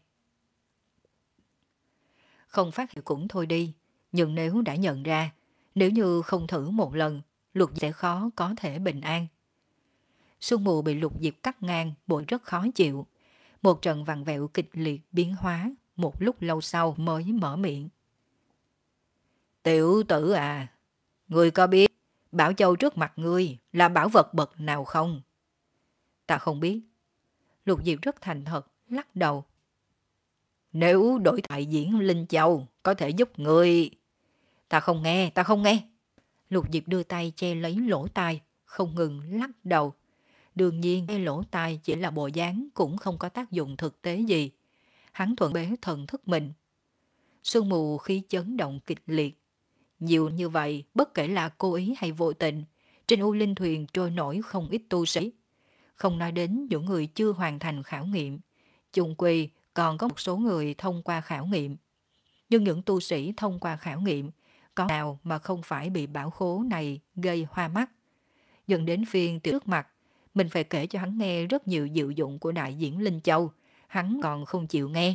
Không phát hiện cũng thôi đi, nhưng nếu đã nhận ra, nếu như không thử một lần, Lục Diệp sẽ khó có thể bình an. Sương mù bị Lục Diệp cắt ngang, bội rất khó chịu. Một trận vặn vẹo kịch liệt biến hóa, một lúc lâu sau mới mở miệng. Tiểu tử à, ngươi có biết Bảo Châu trước mặt ngươi là bảo vật bậc nào không? Ta không biết. Lục Diệp rất thành thật, lắc đầu. Nếu đổi tại Diễn Linh Châu, có thể giúp người. Ta không nghe, ta không nghe. Lục Diệp đưa tay che lấy lỗ tai, không ngừng lắc đầu. Đương nhiên, cái lỗ tai chỉ là bộ dáng cũng không có tác dụng thực tế gì. Hắn thuận bế thần thức mình. Sương mù khí chấn động kịch liệt. Nhiều như vậy, bất kể là cố ý hay vô tình, trên U Linh thuyền trôi nổi không ít tu sĩ. Không nói đến những người chưa hoàn thành khảo nghiệm. Chung quy còn có một số người thông qua khảo nghiệm. Nhưng những tu sĩ thông qua khảo nghiệm, có nào mà không phải bị bão khố này gây hoa mắt. Dần đến phiên từ trước mặt, mình phải kể cho hắn nghe rất nhiều diệu dụng của đại diễn Linh Châu, hắn còn không chịu nghe.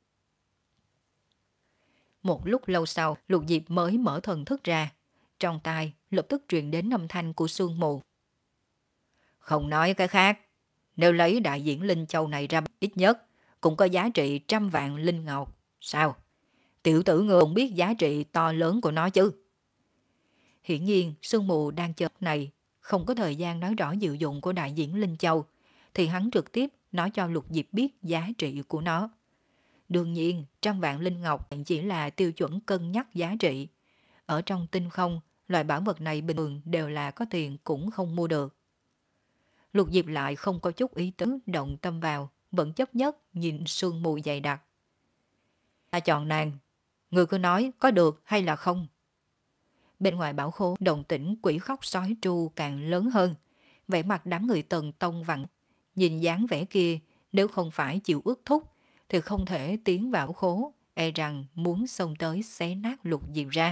Một lúc lâu sau, Lục Diệp mới mở thần thức ra. Trong tai lập tức truyền đến âm thanh của sương mù. Không nói cái khác, nếu lấy đại diễn Linh Châu này ra ít nhất, cũng có giá trị trăm vạn linh ngọc. Sao? Tiểu tử ngươi không biết giá trị to lớn của nó chứ? Hiển nhiên, sương mù đang chờ này, không có thời gian nói rõ diệu dụng của đại diễn Linh Châu, thì hắn trực tiếp nói cho Lục Diệp biết giá trị của nó. Đương nhiên, trăm vạn linh ngọc chỉ là tiêu chuẩn cân nhắc giá trị. Ở trong tinh không, loại bảo vật này bình thường đều là có tiền cũng không mua được. Lục Diệp lại không có chút ý tứ động tâm vào, vẫn chấp nhất nhìn sương mù dày đặc. Ta chọn nàng, người cứ nói có được hay là không? Bên ngoài bảo khố, động tĩnh quỷ khóc sói tru càng lớn hơn. Vẻ mặt đám người Tần Tông vặn. Nhìn dáng vẻ kia, nếu không phải chịu ước thúc, thì không thể tiến vào khố, e rằng muốn xông tới xé nát Lục Diệp ra.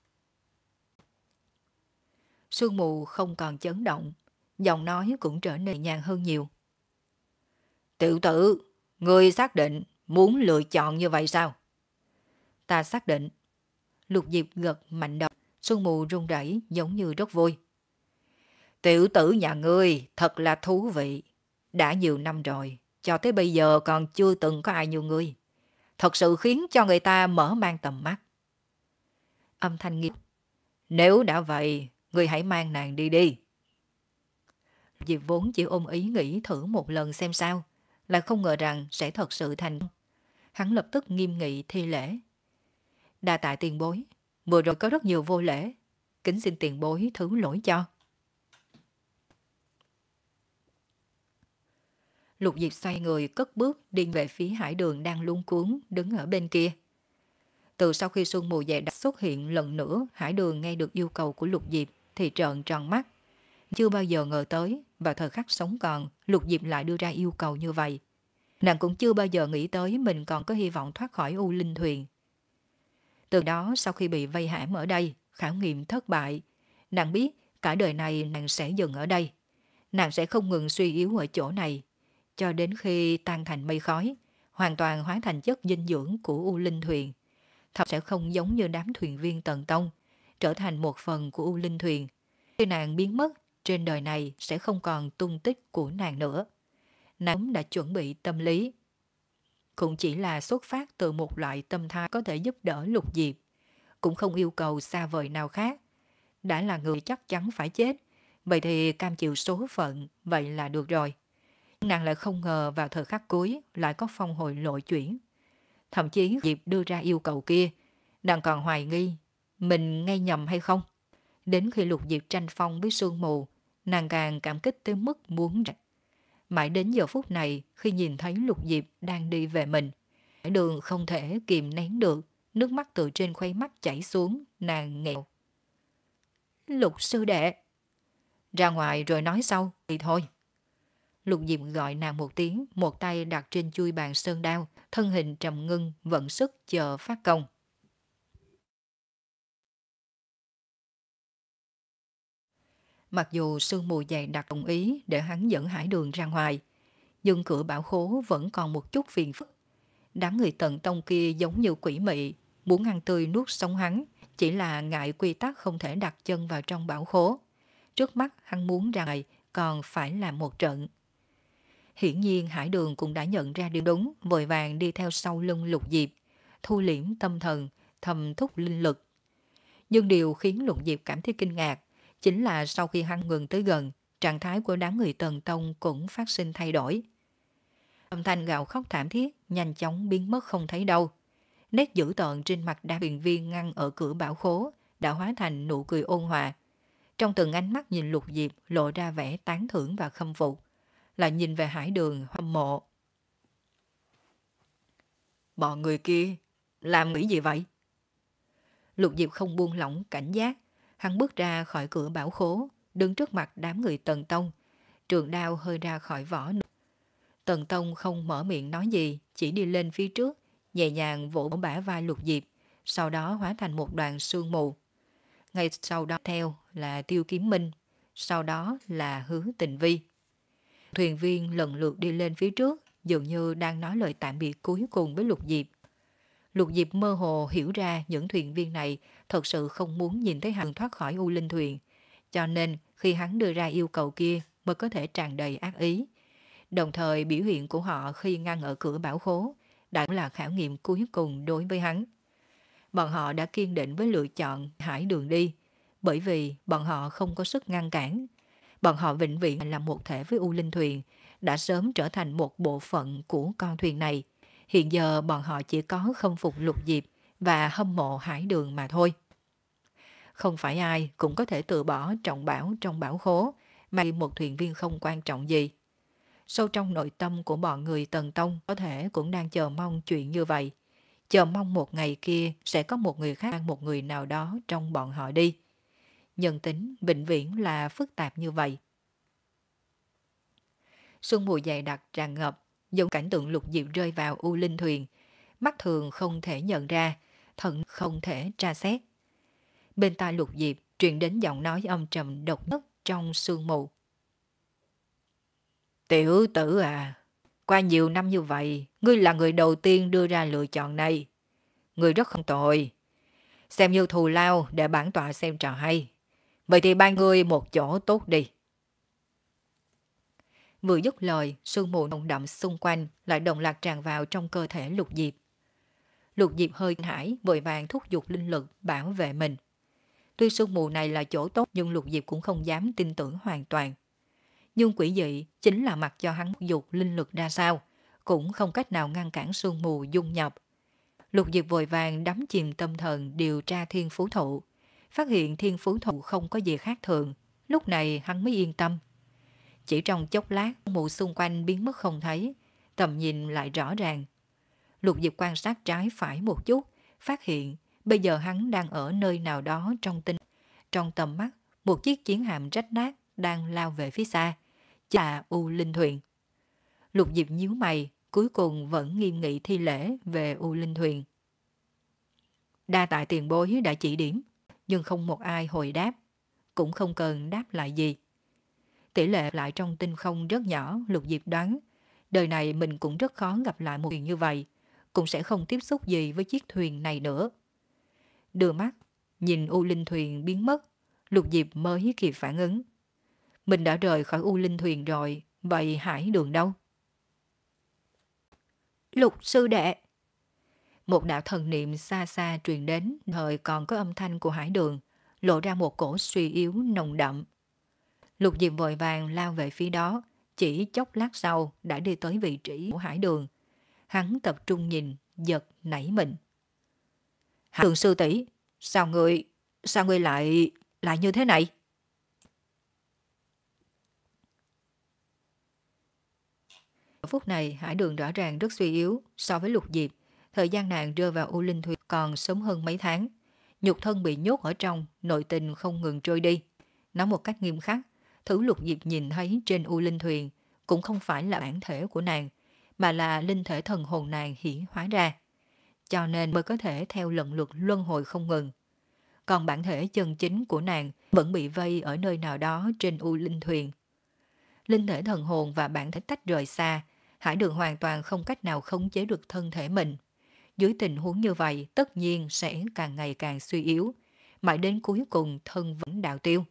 Sương mù không còn chấn động, giọng nói cũng trở nên nhàn hơn nhiều. Tiểu tử, ngươi xác định muốn lựa chọn như vậy sao? Ta xác định. Lục Diệp gật mạnh đầu, sương mù rung rẩy giống như rất vui. Tiểu tử nhà ngươi thật là thú vị. Đã nhiều năm rồi, cho tới bây giờ còn chưa từng có ai như ngươi. Thật sự khiến cho người ta mở mang tầm mắt. Âm thanh nghiêm. Nếu đã vậy, ngươi hãy mang nàng đi đi. Diệp vốn chỉ ôm ý nghĩ thử một lần xem sao, lại không ngờ rằng sẽ thật sự thành công. Hắn lập tức nghiêm nghị thi lễ. Đa tạ tiền bối, vừa rồi có rất nhiều vô lễ, kính xin tiền bối thứ lỗi cho. Lục Diệp xoay người cất bước đi về phía Hải Đường đang luống cuống đứng ở bên kia. Từ sau khi sương mù dày đặc xuất hiện lần nữa, Hải Đường nghe được yêu cầu của Lục Diệp thì trợn tròn mắt. Chưa bao giờ ngờ tới, vào thời khắc sống còn, Lục Diệp lại đưa ra yêu cầu như vậy. Nàng cũng chưa bao giờ nghĩ tới mình còn có hy vọng thoát khỏi U Linh thuyền. Từ đó sau khi bị vây hãm ở đây, khảo nghiệm thất bại, nàng biết cả đời này nàng sẽ dừng ở đây. Nàng sẽ không ngừng suy yếu ở chỗ này, cho đến khi tan thành mây khói, hoàn toàn hóa thành chất dinh dưỡng của U Linh thuyền. Thật sẽ không giống như đám thuyền viên Tần Tông, trở thành một phần của U Linh thuyền. Khi nàng biến mất, trên đời này sẽ không còn tung tích của nàng nữa. Nàng đã chuẩn bị tâm lý. Cũng chỉ là xuất phát từ một loại tâm thái có thể giúp đỡ Lục Diệp, cũng không yêu cầu xa vời nào khác. Đã là người chắc chắn phải chết, vậy thì cam chịu số phận, vậy là được rồi. Nàng lại không ngờ vào thời khắc cuối lại có phong hồi lộ chuyển. Thậm chí Diệp đưa ra yêu cầu kia, nàng còn hoài nghi mình nghe nhầm hay không. Đến khi Lục Diệp tranh phong với sương mù, nàng càng cảm kích tới mức muốn rạch. Mãi đến giờ phút này, khi nhìn thấy Lục Diệp đang đi về mình, Hải Đường không thể kìm nén được, nước mắt từ trên khuấy mắt chảy xuống, nàng nghẹo. Lục sư đệ. Ra ngoài rồi nói sau, thì thôi. Lục Diệp gọi nàng một tiếng, một tay đặt trên chui bàn sơn đao, thân hình trầm ngưng, vận sức chờ phát công. Mặc dù sương mù dày đặc đồng ý để hắn dẫn Hải Đường ra ngoài, nhưng cửa bảo khố vẫn còn một chút phiền phức. Đám người Tần Tông kia giống như quỷ mị, muốn ăn tươi nuốt sống hắn, chỉ là ngại quy tắc không thể đặt chân vào trong bảo khố. Trước mắt hắn muốn ra ngoài, còn phải làm một trận. Hiển nhiên Hải Đường cũng đã nhận ra điều đúng, vội vàng đi theo sau lưng Lục Diệp, thu liễm tâm thần, thầm thúc linh lực. Nhưng điều khiến Lục Diệp cảm thấy kinh ngạc, chính là sau khi hắn ngừng tới gần, trạng thái của đám người Tần Tông cũng phát sinh thay đổi. Âm thanh gào khóc thảm thiết nhanh chóng biến mất không thấy đâu. Nét dữ tợn trên mặt đám thuyền viên ngăn ở cửa bảo khố đã hóa thành nụ cười ôn hòa. Trong từng ánh mắt nhìn Lục Diệp lộ ra vẻ tán thưởng và khâm phục, lại nhìn về Hải Đường hâm mộ. Bọn người kia làm nghĩ gì vậy? Lục Diệp không buông lỏng cảnh giác, hắn bước ra khỏi cửa bảo khố, đứng trước mặt đám người Tần Tông, trường đao hơi ra khỏi vỏ. Tần Tông không mở miệng nói gì, chỉ đi lên phía trước, nhẹ nhàng vỗ bả vai Lục Diệp, sau đó hóa thành một đoàn sương mù. Ngay sau đó theo là Tiêu Kiếm Minh, sau đó là Hứa Tình Vi. Thuyền viên lần lượt đi lên phía trước, dường như đang nói lời tạm biệt cuối cùng với Lục Diệp. Lục Diệp mơ hồ hiểu ra những thuyền viên này thật sự không muốn nhìn thấy hắn thoát khỏi U Linh Thuyền, cho nên khi hắn đưa ra yêu cầu kia mới có thể tràn đầy ác ý. Đồng thời biểu hiện của họ khi ngăn ở cửa bảo khố đã là khảo nghiệm cuối cùng đối với hắn. Bọn họ đã kiên định với lựa chọn Hải Đường đi, bởi vì bọn họ không có sức ngăn cản. Bọn họ vĩnh viễn là một thể với U Linh Thuyền, đã sớm trở thành một bộ phận của con thuyền này. Hiện giờ bọn họ chỉ có khâm phục Lục Diệp và hâm mộ Hải Đường mà thôi. Không phải ai cũng có thể từ bỏ trọng bảo trong bảo khố mà một thuyền viên không quan trọng gì. Sâu trong nội tâm của bọn người Tần Tông có thể cũng đang chờ mong chuyện như vậy. Chờ mong một ngày kia sẽ có một người khác một người nào đó trong bọn họ đi. Nhân tính vĩnh viễn là phức tạp như vậy. Sương mù dày đặc tràn ngập, giống cảnh tượng Lục Diệp rơi vào U Linh Thuyền. Mắt thường không thể nhận ra, thận không thể tra xét. Bên tai Lục Diệp truyền đến giọng nói âm trầm độc nhất trong sương mù. Tiểu tử à, qua nhiều năm như vậy, ngươi là người đầu tiên đưa ra lựa chọn này. Ngươi rất không tồi. Xem như thù lao để bản tọa xem trò hay. Vậy thì ban ngươi một chỗ tốt đi. Vừa dứt lời, sương mù nồng đậm xung quanh lại đồng loạt tràn vào trong cơ thể Lục Diệp. Lục Diệp hơi kinh hãi, vội vàng thúc giục linh lực bảo vệ mình. Tuy sương mù này là chỗ tốt nhưng Lục Diệp cũng không dám tin tưởng hoàn toàn. Nhưng quỷ dị chính là mặc cho hắn dục linh lực ra sao, cũng không cách nào ngăn cản sương mù dung nhập. Lục Diệp vội vàng đắm chìm tâm thần điều tra thiên phú thụ, phát hiện thiên phú thụ không có gì khác thường, lúc này hắn mới yên tâm. Chỉ trong chốc lát, mù xung quanh biến mất không thấy, tầm nhìn lại rõ ràng. Lục Diệp quan sát trái phải một chút, phát hiện bây giờ hắn đang ở nơi nào đó trong tinh. Trong tầm mắt, một chiếc chiến hạm rách nát đang lao về phía xa, chính là U Linh Thuyền. Lục Diệp nhíu mày, cuối cùng vẫn nghiêm nghị thi lễ về U Linh Thuyền. Đa tạ tiền bối đã chỉ điểm, nhưng không một ai hồi đáp, cũng không cần đáp lại gì. Tỷ lệ lại trong tinh không rất nhỏ, Lục Diệp đoán, đời này mình cũng rất khó gặp lại một thuyền như vậy, cũng sẽ không tiếp xúc gì với chiếc thuyền này nữa. Đưa mắt, nhìn U Linh Thuyền biến mất, Lục Diệp mới kịp phản ứng. Mình đã rời khỏi U Linh Thuyền rồi, vậy Hải Đường đâu? Lục sư đệ! Một đạo thần niệm xa xa truyền đến, thời còn có âm thanh của Hải Đường, lộ ra một cổ suy yếu nồng đậm. Lục Diệp vội vàng lao về phía đó, chỉ chốc lát sau đã đi tới vị trí của Hải Đường. Hắn tập trung nhìn, giật nảy mình. Hải Đường sư tỷ, sao ngươi, sao ngươi lại, lại như thế này? Ở phút này, Hải Đường rõ ràng rất suy yếu so với Lục Diệp. Thời gian nàng rơi vào U Linh Thuyền còn sớm hơn mấy tháng. Nhục thân bị nhốt ở trong, nội tình không ngừng trôi đi. Nói một cách nghiêm khắc, thứ Lục Diệp nhìn thấy trên U Linh Thuyền cũng không phải là bản thể của nàng, mà là linh thể thần hồn nàng hiển hóa ra. Cho nên mới có thể theo lần lượt luân hồi không ngừng. Còn bản thể chân chính của nàng vẫn bị vây ở nơi nào đó trên U Linh Thuyền. Linh thể thần hồn và bản thể tách rời xa, Hải Đường hoàn toàn không cách nào khống chế được thân thể mình. Dưới tình huống như vậy, tất nhiên sẽ càng ngày càng suy yếu, mãi đến cuối cùng thân vẫn đạo tiêu.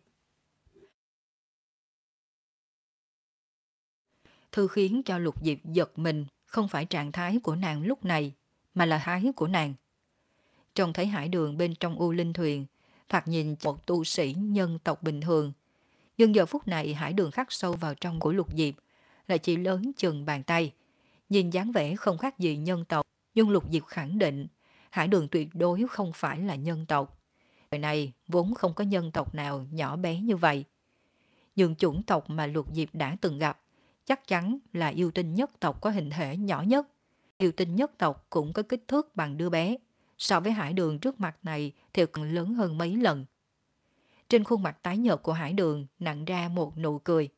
Thư khiến cho Lục Diệp giật mình, không phải trạng thái của nàng lúc này, mà là thái của nàng. Trông thấy Hải Đường bên trong U Linh Thuyền, thoạt nhìn một tu sĩ nhân tộc bình thường. Nhưng giờ phút này Hải Đường khắc sâu vào trong của Lục Diệp, là chỉ lớn chừng bàn tay. Nhìn dáng vẻ không khác gì nhân tộc, nhưng Lục Diệp khẳng định Hải Đường tuyệt đối không phải là nhân tộc. Đời này vốn không có nhân tộc nào nhỏ bé như vậy. Nhưng chủng tộc mà Lục Diệp đã từng gặp chắc chắn là yêu tinh nhất tộc có hình thể nhỏ nhất. Yêu tinh nhất tộc cũng có kích thước bằng đứa bé. So với Hải Đường trước mặt này thì còn lớn hơn mấy lần. Trên khuôn mặt tái nhợt của Hải Đường nặn ra một nụ cười.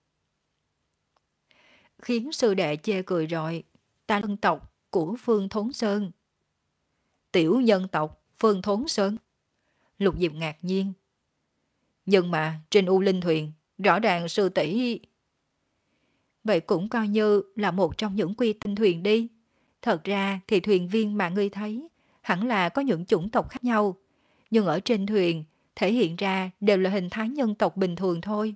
Khiến sư đệ chê cười rồi, ta là nhân tộc của Phương Thốn Sơn. Tiểu nhân tộc Phương Thốn Sơn. Lục Diệp ngạc nhiên. Nhưng mà trên U Linh Thuyền, rõ ràng sư tỷ... Vậy cũng coi như là một trong những quy tinh thuyền đi. Thật ra thì thuyền viên mà ngươi thấy hẳn là có những chủng tộc khác nhau. Nhưng ở trên thuyền thể hiện ra đều là hình thái nhân tộc bình thường thôi.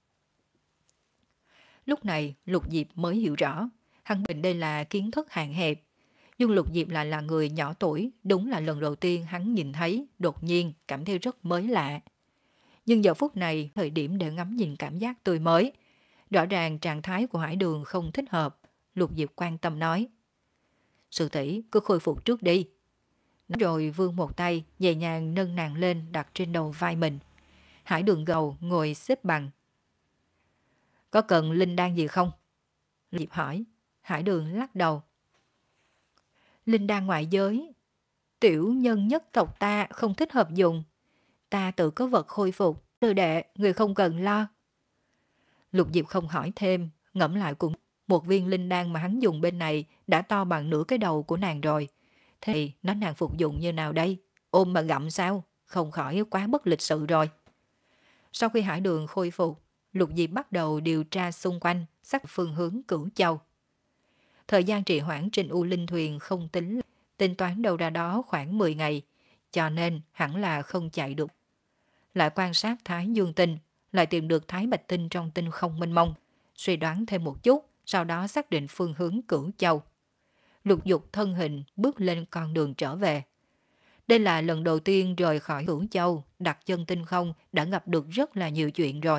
Lúc này Lục Diệp mới hiểu rõ, hắn bình đây là kiến thức hạn hẹp. Nhưng Lục Diệp lại là người nhỏ tuổi, đúng là lần đầu tiên hắn nhìn thấy, đột nhiên cảm thấy rất mới lạ. Nhưng giờ phút này, thời điểm để ngắm nhìn cảm giác tươi mới. Rõ ràng trạng thái của Hải Đường không thích hợp, Lục Diệp quan tâm nói. Sư tỷ cứ khôi phục trước đi. Nói rồi vươn một tay, nhẹ nhàng nâng nàng lên đặt trên đầu vai mình. Hải Đường gầu ngồi xếp bằng. Có cần linh đan gì không? Lục Diệp hỏi. Hải Đường lắc đầu. Linh đan ngoại giới, tiểu nhân nhất tộc ta không thích hợp dùng. Ta tự có vật khôi phục, sư đệ, người không cần lo. Lục Diệp không hỏi thêm, ngẫm lại cũng một viên linh đan mà hắn dùng bên này đã to bằng nửa cái đầu của nàng rồi. Thế thì nó nàng phục dụng như nào đây? Ôm mà gặm sao? Không khỏi quá bất lịch sự rồi. Sau khi Hải Đường khôi phục, Lục Diệp bắt đầu điều tra xung quanh, xác phương hướng Cửu Châu. Thời gian trì hoãn trên U Linh Thuyền không tính, tính toán đâu ra đó khoảng mười ngày, cho nên hẳn là không chạy được. Lại quan sát Thái Dương Tinh, lại tìm được Thái Bạch Tinh trong tinh không mênh mông, suy đoán thêm một chút, sau đó xác định phương hướng Cửu Châu. Lục Dục thân hình bước lên con đường trở về. Đây là lần đầu tiên rời khỏi Cửu Châu, đặt chân tinh không đã gặp được rất là nhiều chuyện rồi.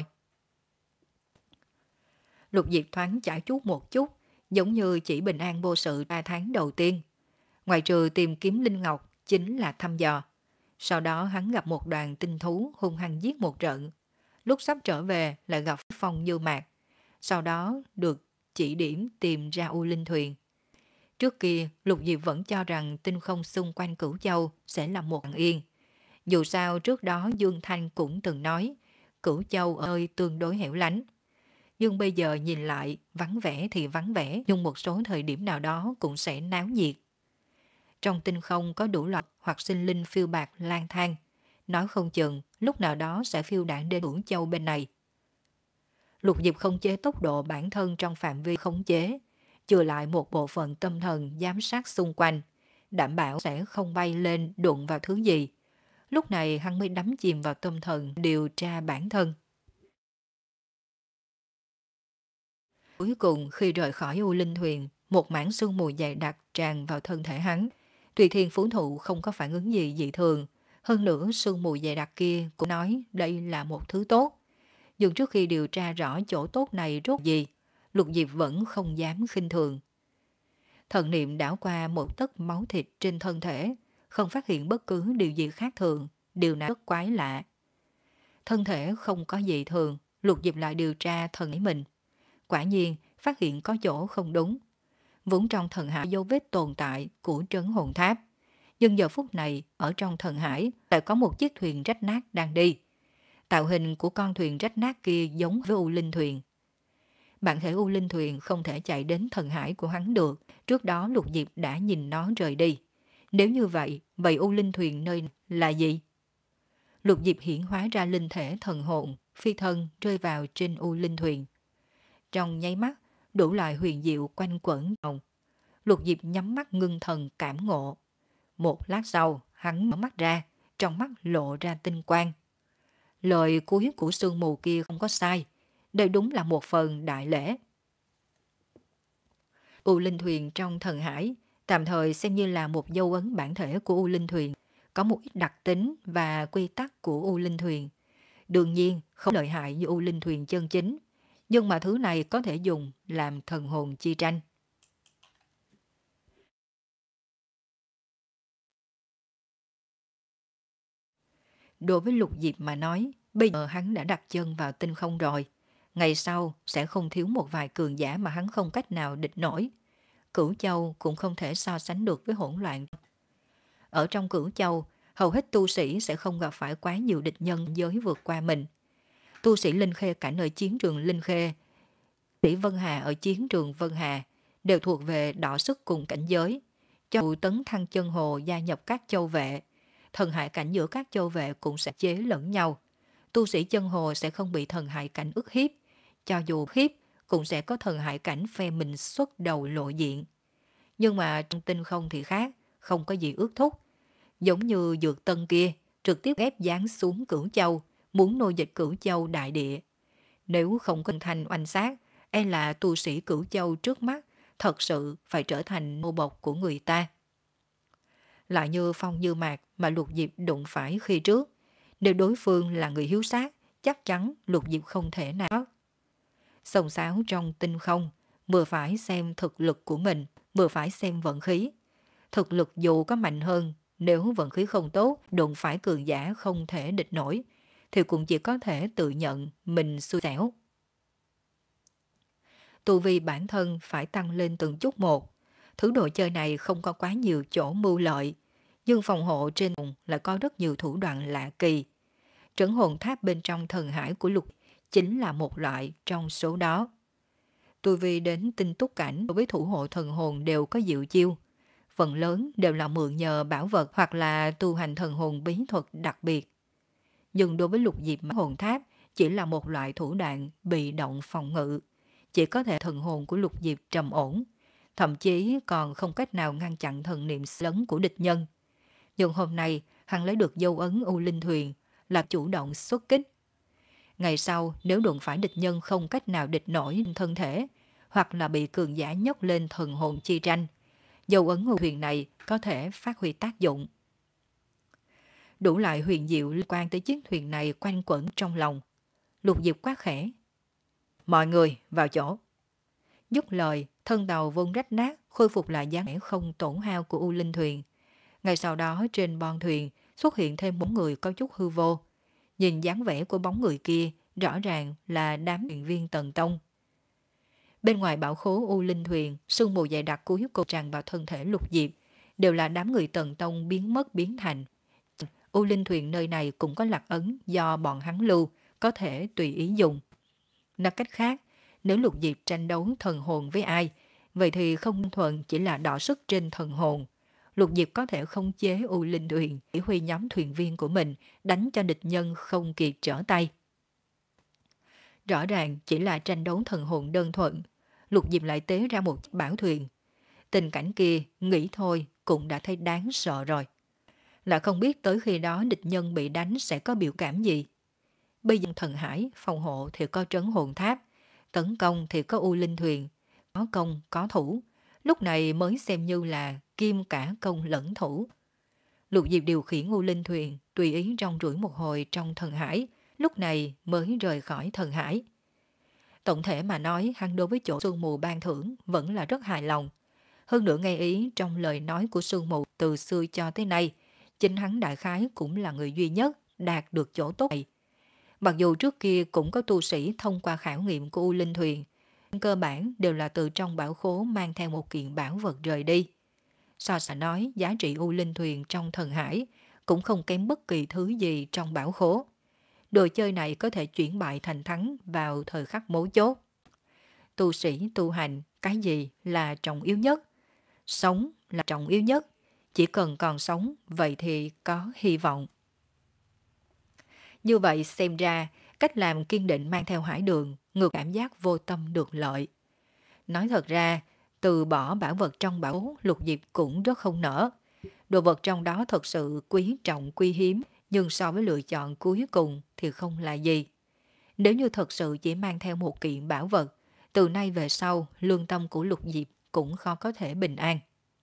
Lục Diệp thoáng chải chuốt một chút, giống như chỉ bình an vô sự ba tháng đầu tiên. Ngoài trừ tìm kiếm linh ngọc, chính là thăm dò. Sau đó hắn gặp một đoàn tinh thú hung hăng giết một trận. Lúc sắp trở về lại gặp Phong Như Mạc. Sau đó được chỉ điểm tìm ra U Linh Thuyền. Trước kia, Lục Diệp vẫn cho rằng tinh không xung quanh Cửu Châu sẽ là một lặng yên. Dù sao trước đó Dương Thanh cũng từng nói, Cửu Châu ở nơi tương đối hẻo lánh. Nhưng bây giờ nhìn lại, vắng vẻ thì vắng vẻ, nhưng một số thời điểm nào đó cũng sẽ náo nhiệt. Trong tinh không có đủ loại hoặc sinh linh phiêu bạc lang thang. Nói không chừng, lúc nào đó sẽ phiêu đạn đến Cửu Châu bên này. Lục Diệp khống chế tốc độ bản thân trong phạm vi khống chế, chừa lại một bộ phận tâm thần giám sát xung quanh, đảm bảo sẽ không bay lên đụng vào thứ gì. Lúc này hắn mới đắm chìm vào tâm thần điều tra bản thân. Cuối cùng khi rời khỏi U Linh Thuyền, một mảng sương mù dày đặc tràn vào thân thể hắn. Tùy Thiên Phú Thụ không có phản ứng gì dị thường. Hơn nữa sương mù dày đặc kia cũng nói đây là một thứ tốt. Nhưng trước khi điều tra rõ chỗ tốt này rốt gì, Lục Diệp vẫn không dám khinh thường. Thần niệm đảo qua một tấc máu thịt trên thân thể, không phát hiện bất cứ điều gì khác thường, điều này rất quái lạ. Thân thể không có gì thường, Lục Diệp lại điều tra thần ấy mình. Quả nhiên, phát hiện có chỗ không đúng. Vốn trong thần hải dấu vết tồn tại của trấn hồn tháp. Nhưng giờ phút này, ở trong thần hải lại có một chiếc thuyền rách nát đang đi. Tạo hình của con thuyền rách nát kia giống với U Linh Thuyền. Bản thể U Linh Thuyền không thể chạy đến thần hải của hắn được, trước đó Lục Diệp đã nhìn nó rời đi. Nếu như vậy, vậy U Linh Thuyền nơi là gì? Lục Diệp hiển hóa ra linh thể thần hồn, phi thân rơi vào trên U Linh Thuyền. Trong nháy mắt, đủ loại huyền diệu quanh quẩn đầu. Lục Diệp nhắm mắt ngưng thần cảm ngộ. Một lát sau, hắn mở mắt ra, trong mắt lộ ra tinh quang. Lời cuối của sương mù kia không có sai. Đây đúng là một phần đại lễ. U Linh Thuyền trong thần hải tạm thời xem như là một dấu ấn bản thể của U Linh Thuyền, có một ít đặc tính và quy tắc của U Linh Thuyền. Đương nhiên không lợi hại như U Linh Thuyền chân chính, nhưng mà thứ này có thể dùng làm thần hồn chi tranh. Đối với Lục Diệp mà nói, bây giờ hắn đã đặt chân vào tinh không rồi. Ngày sau sẽ không thiếu một vài cường giả mà hắn không cách nào địch nổi. Cửu Châu cũng không thể so sánh được với hỗn loạn. Ở trong Cửu Châu, hầu hết tu sĩ sẽ không gặp phải quá nhiều địch nhân giới vượt qua mình. Tu sĩ Linh Khê cảnh ở chiến trường Linh Khê, sĩ Vân Hà ở chiến trường Vân Hà đều thuộc về đọ sức cùng cảnh giới. Cho dù Tấn Thăng Chân Hồ gia nhập các châu vệ, thần hại cảnh giữa các châu vệ cũng sẽ chế lẫn nhau. Tu sĩ Chân Hồ sẽ không bị thần hại cảnh ức hiếp, cho dù hiếp cũng sẽ có thần hại cảnh phe mình xuất đầu lộ diện. Nhưng mà trong tinh không thì khác, không có gì ước thúc. Giống như Dược Tân kia, trực tiếp ép giáng xuống Cửu Châu, muốn nô dịch Cửu Châu đại địa. Nếu không có thành oanh sát, e là tu sĩ Cửu Châu trước mắt thật sự phải trở thành nô bộc của người ta. Lại như Phong Như Mạc mà Lục Diệp đụng phải khi trước, nếu đối phương là người hiếu sát, chắc chắn Lục Diệp không thể nào. Sông sáo trong tinh không, vừa phải xem thực lực của mình, vừa phải xem vận khí. Thực lực dù có mạnh hơn, nếu vận khí không tốt, đụng phải cường giả không thể địch nổi, thì cũng chỉ có thể tự nhận mình xui xẻo. Tu vi bản thân phải tăng lên từng chút một. Thứ đồ chơi này không có quá nhiều chỗ mưu lợi, nhưng phòng hộ trên vùng lại có rất nhiều thủ đoạn lạ kỳ. Trấn hồn tháp bên trong thần hải của Lục chính là một loại trong số đó. Tu vi đến tinh túc cảnh đối với thủ hộ thần hồn đều có diệu chiêu. Phần lớn đều là mượn nhờ bảo vật hoặc là tu hành thần hồn bí thuật đặc biệt. Nhưng đối với Lục Diệp hồn tháp chỉ là một loại thủ đoạn bị động phòng ngự. Chỉ có thể thần hồn của Lục Diệp trầm ổn, thậm chí còn không cách nào ngăn chặn thần niệm lấn của địch nhân. Nhưng hôm nay hắn lấy được dấu ấn U Linh Thuyền là chủ động xuất kích. Ngày sau nếu đụng phải địch nhân không cách nào địch nổi thân thể, hoặc là bị cường giả nhấc lên thần hồn chi tranh, dấu ấn U Thuyền này có thể phát huy tác dụng. Đủ loại huyền diệu liên quan tới chiếc thuyền này quanh quẩn trong lòng. Lục Diệp quát khẽ: "Mọi người vào chỗ." Dứt lời, thân tàu vốn rách nát khôi phục lại dáng vẻ không tổn hao của U Linh Thuyền. Ngay sau đó trên bon thuyền xuất hiện thêm bốn người có chút hư vô. Nhìn dáng vẻ của bóng người kia rõ ràng là đám thuyền viên Tần Tông. Bên ngoài bảo khố U Linh Thuyền, sương mù dày đặc cuối cùng tràn vào thân thể Lục Diệp, đều là đám người Tần Tông biến mất biến thành. U Linh Thuyền nơi này cũng có lạc ấn do bọn hắn lưu, có thể tùy ý dùng. Nói cách khác, nếu Lục Diệp tranh đấu thần hồn với ai, vậy thì không thuận chỉ là đọ sức trên thần hồn. Lục Diệp có thể khống chế U Linh Thuyền, chỉ huy nhóm thuyền viên của mình đánh cho địch nhân không kịp trở tay. Rõ ràng chỉ là tranh đấu thần hồn đơn thuần, Lục Diệp lại tế ra một bảo thuyền. Tình cảnh kia, nghĩ thôi cũng đã thấy đáng sợ rồi. Là không biết tới khi đó địch nhân bị đánh sẽ có biểu cảm gì. Bây giờ thần hải, phòng hộ thì có trấn hồn tháp, tấn công thì có U Linh Thuyền, có công có thủ. Lúc này mới xem như là kim cả công lẫn thủ. Lục Diệp điều khiển U Linh Thuyền, tùy ý rong ruổi một hồi trong thần hải, lúc này mới rời khỏi thần hải. Tổng thể mà nói, hắn đối với chỗ sương mù ban thưởng vẫn là rất hài lòng. Hơn nữa nghe ý trong lời nói của sương mù từ xưa cho tới nay, chính hắn đại khái cũng là người duy nhất đạt được chỗ tốt này. Mặc dù trước kia cũng có tu sĩ thông qua khảo nghiệm của U Linh Thuyền, cơ bản đều là từ trong bảo khố mang theo một kiện bảo vật rời đi. So sánh nói giá trị U Linh Thuyền trong thần hải cũng không kém bất kỳ thứ gì trong bảo khố. Đồ chơi này có thể chuyển bại thành thắng vào thời khắc mấu chốt. Tu sĩ tu hành, cái gì là trọng yếu nhất? Sống là trọng yếu nhất. Chỉ cần còn sống, vậy thì có hy vọng. Như vậy xem ra, cách làm kiên định mang theo hải đường, ngược cảm giác vô tâm được lợi. Nói thật ra, từ bỏ bảo vật trong bảo Lục Diệp cũng rất không nỡ. Đồ vật trong đó thật sự quý trọng quý hiếm, nhưng so với lựa chọn cuối cùng thì không là gì. Nếu như thật sự chỉ mang theo một kiện bảo vật, từ nay về sau lương tâm của Lục Diệp cũng khó có thể bình an.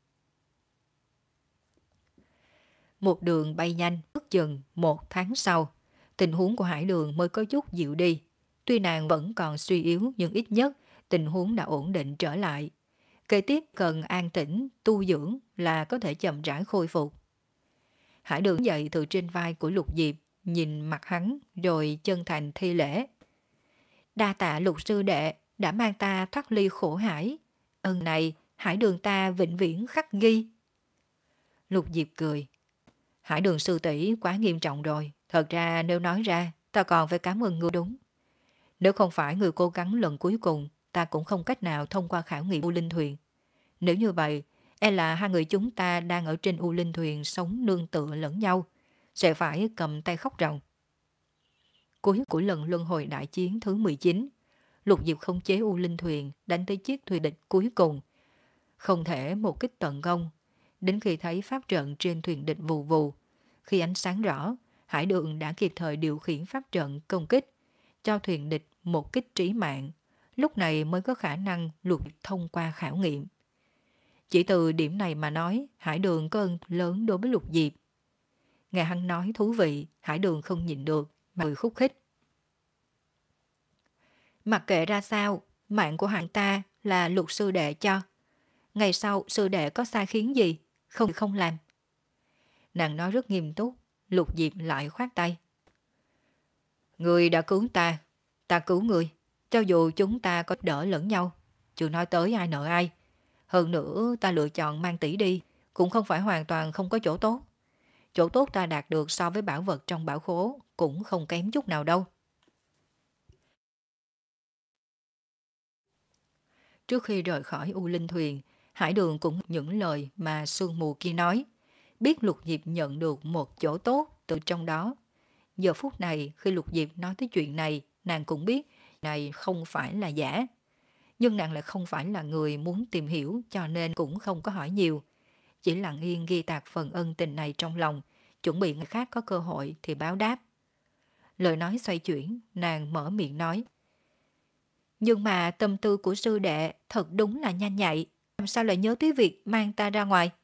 Một đường bay nhanh, ước chừng một tháng sau, tình huống của Hải Đường mới có chút dịu đi. Tuy nàng vẫn còn suy yếu nhưng ít nhất tình huống đã ổn định trở lại. Kế tiếp cần an tĩnh, tu dưỡng là có thể chậm rãi khôi phục. Hải Đường dậy từ trên vai của Lục Diệp, nhìn mặt hắn rồi chân thành thi lễ. Đa tạ Lục sư đệ đã mang ta thoát ly khổ hải. Ân này Hải Đường ta vĩnh viễn khắc ghi. Lục Diệp cười. Hải Đường sư tỷ quá nghiêm trọng rồi. Thật ra nếu nói ra, ta còn phải cảm ơn ngươi đúng. Nếu không phải người cố gắng lần cuối cùng, ta cũng không cách nào thông qua khảo nghiệm U Linh Thuyền. Nếu như vậy, e là hai người chúng ta đang ở trên U Linh Thuyền sống nương tựa lẫn nhau, sẽ phải cầm tay khóc ròng. Cuối của lần luân hồi đại chiến thứ mười chín, Lục Diệp không chế U Linh Thuyền đánh tới chiếc thuyền địch cuối cùng. Không thể một kích tận công, đến khi thấy pháp trận trên thuyền địch vù vù. Khi ánh sáng rõ, Hải Đường đã kịp thời điều khiển pháp trận công kích, cho thuyền địch một kích trí mạng. Lúc này mới có khả năng Lục thông qua khảo nghiệm. Chỉ từ điểm này mà nói, Hải Đường có ơn lớn đối với Lục Diệp. Nghe hắn nói thú vị, Hải Đường không nhịn được, mà cười khúc khích. Mặc kệ ra sao, mạng của hắn ta là Lục sư đệ cho. Ngày sau sư đệ có sai khiến gì, không thì không làm. Nàng nói rất nghiêm túc, Lục Diệp lại khoát tay. Người đã cứu ta, ta cứu người, cho dù chúng ta có đỡ lẫn nhau, chưa nói tới ai nợ ai. Hơn nữa ta lựa chọn mang tỷ đi, cũng không phải hoàn toàn không có chỗ tốt. Chỗ tốt ta đạt được so với bảo vật trong bảo khố cũng không kém chút nào đâu. Trước khi rời khỏi U Linh Thuyền, Hải Đường cũng những lời mà sương mù kia nói. Biết Lục Diệp nhận được một chỗ tốt từ trong đó. Giờ phút này khi Lục Diệp nói tới chuyện này, nàng cũng biết này không phải là giả. Nhưng nàng lại không phải là người muốn tìm hiểu cho nên cũng không có hỏi nhiều. Chỉ lặng yên ghi tạc phần ân tình này trong lòng, chuẩn bị người khác có cơ hội thì báo đáp. Lời nói xoay chuyển, nàng mở miệng nói. Nhưng mà tâm tư của sư đệ thật đúng là nhanh nhạy, làm sao lại nhớ tới việc mang ta ra ngoài?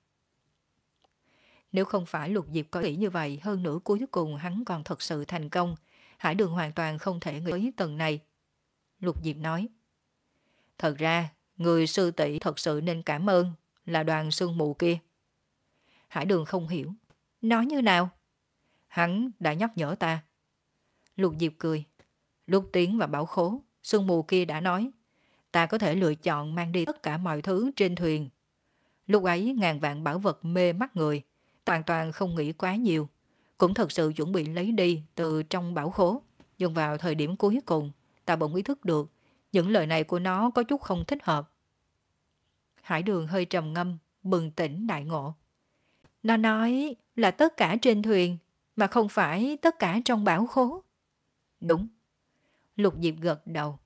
Nếu không phải Lục Diệp có nghĩ như vậy, hơn nữa cuối cùng hắn còn thật sự thành công, Hải Đường hoàn toàn không thể nghĩ tới tầng này. Lục Diệp nói. Thật ra, người sư tỷ thật sự nên cảm ơn là đoàn sương mù kia. Hải Đường không hiểu. Nói như nào? Hắn đã nhắc nhở ta. Lục Diệp cười. Lúc tiến vào bảo khố, sương mù kia đã nói, ta có thể lựa chọn mang đi tất cả mọi thứ trên thuyền. Lúc ấy ngàn vạn bảo vật mê mắt người, hoàn toàn không nghĩ quá nhiều, cũng thật sự chuẩn bị lấy đi từ trong bảo khố. Nhưng vào thời điểm cuối cùng, ta bỗng ý thức được, những lời này của nó có chút không thích hợp. Hải Đường hơi trầm ngâm, bừng tỉnh đại ngộ. Nó nói là tất cả trên thuyền, mà không phải tất cả trong bảo khố. Đúng. Lục Diệp gật đầu.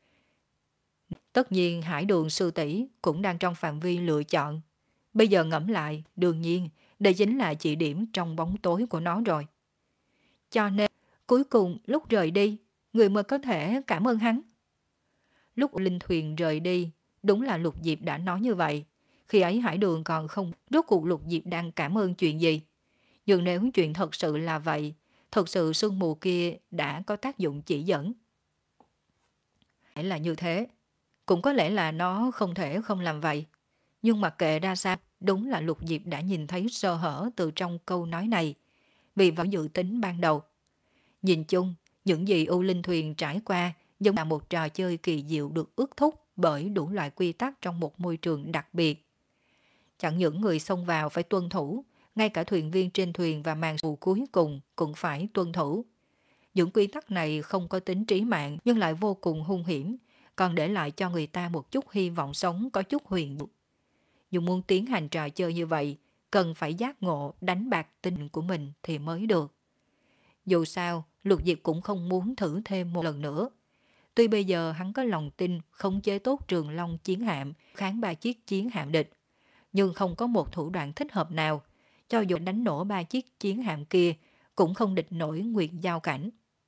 Tất nhiên Hải Đường sư tỷ cũng đang trong phạm vi lựa chọn. Bây giờ ngẫm lại, đương nhiên, đây chính là chỉ điểm trong bóng tối của nó rồi. Cho nên, cuối cùng lúc rời đi, người mới có thể cảm ơn hắn. Lúc linh thuyền rời đi, đúng là Lục Diệp đã nói như vậy. Khi ấy Hải Đường còn không rốt cuộc Lục Diệp đang cảm ơn chuyện gì. Nhưng nếu chuyện thật sự là vậy, thật sự sương mù kia đã có tác dụng chỉ dẫn. Phải là như thế. Cũng có lẽ là nó không thể không làm vậy. Nhưng mặc kệ ra sao, đúng là Lục Diệp đã nhìn thấy sơ hở từ trong câu nói này. Vì vào dự tính ban đầu. Nhìn chung, những gì U Linh Thuyền trải qua giống là một trò chơi kỳ diệu được ước thúc bởi đủ loại quy tắc trong một môi trường đặc biệt. Chẳng những người xông vào phải tuân thủ, ngay cả thuyền viên trên thuyền và màn dù cuối cùng cũng phải tuân thủ. Những quy tắc này không có tính trí mạng nhưng lại vô cùng hung hiểm, còn để lại cho người ta một chút hy vọng sống có chút huyền diệu. Dù muốn tiến hành trò chơi như vậy, cần phải giác ngộ đánh bạc tình của mình thì mới được. Dù sao, Lục Diệp cũng không muốn thử thêm một lần nữa. Tuy bây giờ hắn có lòng tin khống chế tốt Trường Long chiến hạm, kháng ba chiếc chiến hạm địch, nhưng không có một thủ đoạn thích hợp nào, cho dù đánh nổ ba chiếc chiến hạm kia, cũng không địch nổi Nguyệt Giao Cảnh.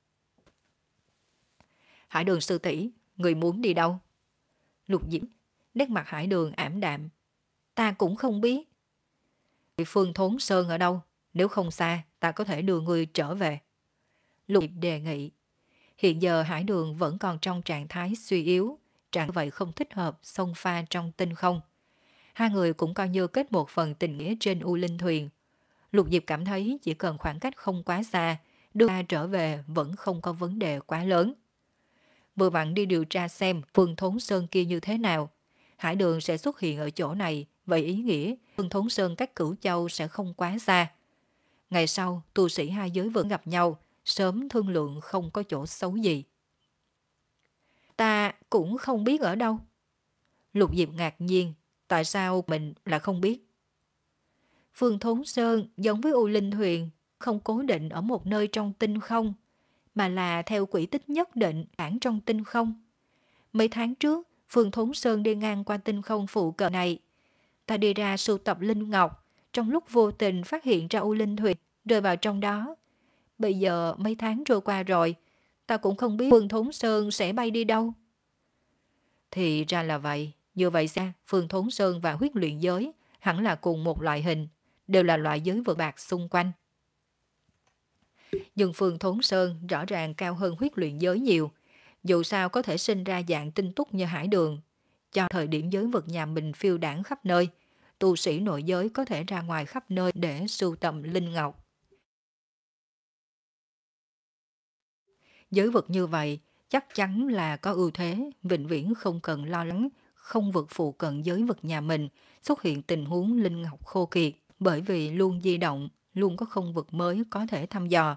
Hải Đường sư tỷ, người muốn đi đâu? Lục Diệp, nét mặt Hải Đường ảm đạm. Ta cũng không biết. Phương Thốn Sơn ở đâu? Nếu không xa, ta có thể đưa người trở về. Lục Diệp đề nghị. Hiện giờ Hải Đường vẫn còn trong trạng thái suy yếu, trạng vậy không thích hợp xông pha trong tinh không. Hai người cũng coi như kết một phần tình nghĩa trên U Linh Thuyền. Lục Diệp cảm thấy chỉ cần khoảng cách không quá xa, đưa ta trở về vẫn không có vấn đề quá lớn. Vừa vặn đi điều tra xem Phương Thốn Sơn kia như thế nào. Hải Đường sẽ xuất hiện ở chỗ này, vậy ý nghĩa Phương Thốn Sơn cách Cửu Châu sẽ không quá xa. Ngày sau, tu sĩ hai giới vẫn gặp nhau, sớm thương lượng không có chỗ xấu gì. Ta cũng không biết ở đâu. Lục Diệp ngạc nhiên, tại sao mình lại không biết? Phương Thốn Sơn giống với U Linh Thuyền, không cố định ở một nơi trong tinh không, mà là theo quỹ tích nhất định ẩn trong tinh không. Mấy tháng trước, Phương Thốn Sơn đi ngang qua tinh không phụ cận này. Ta đi ra sưu tập linh ngọc, trong lúc vô tình phát hiện ra U Linh Thuyền, rơi vào trong đó. Bây giờ mấy tháng trôi qua rồi, ta cũng không biết Phương Thốn Sơn sẽ bay đi đâu. Thì ra là vậy, như vậy xa, Phương Thốn Sơn và huyết luyện giới hẳn là cùng một loại hình, đều là loại giới vượt bạc xung quanh. Nhưng Phương Thốn Sơn rõ ràng cao hơn huyết luyện giới nhiều, dù sao có thể sinh ra dạng tinh túc như Hải Đường. Cho thời điểm giới vực nhà mình phiêu đảng khắp nơi, tu sĩ nội giới có thể ra ngoài khắp nơi để sưu tầm linh ngọc. Giới vực như vậy chắc chắn là có ưu thế, vĩnh viễn không cần lo lắng, không vực phụ cận giới vực nhà mình xuất hiện tình huống linh ngọc khô kiệt, bởi vì luôn di động, luôn có không vực mới có thể thăm dò.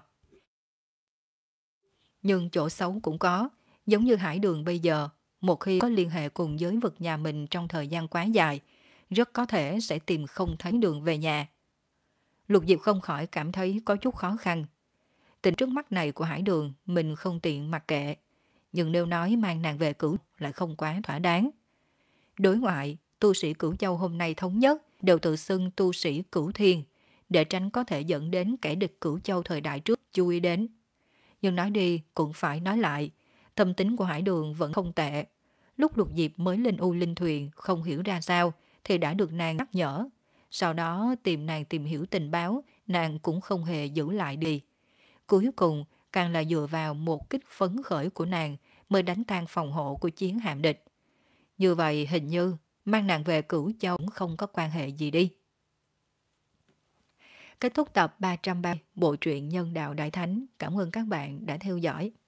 Nhưng chỗ xấu cũng có, giống như Hải Đường bây giờ, một khi có liên hệ cùng giới vực nhà mình trong thời gian quá dài, rất có thể sẽ tìm không thấy đường về nhà. Lục Diệp không khỏi cảm thấy có chút khó khăn. Tình trước mắt này của Hải Đường mình không tiện mặc kệ, nhưng nếu nói mang nàng về Cửu lại không quá thỏa đáng. Đối ngoại, tu sĩ Cửu Châu hôm nay thống nhất đều tự xưng tu sĩ Cửu Thiên, để tránh có thể dẫn đến kẻ địch Cửu Châu thời đại trước chú ý đến. Nhưng nói đi cũng phải nói lại, tâm tính của Hải Đường vẫn không tệ. Lúc Lục Diệp mới lên U Linh Thuyền không hiểu ra sao thì đã được nàng nhắc nhở. Sau đó tìm nàng tìm hiểu tình báo, nàng cũng không hề giữ lại đi. Cuối cùng càng là dựa vào một kích phấn khởi của nàng mới đánh tan phòng hộ của chiến hạm địch. Như vậy hình như mang nàng về Cửu Châu cũng không có quan hệ gì đi. Kết thúc tập ba trăm ba mươi Bộ truyện Nhân Đạo Đại Thánh. Cảm ơn các bạn đã theo dõi.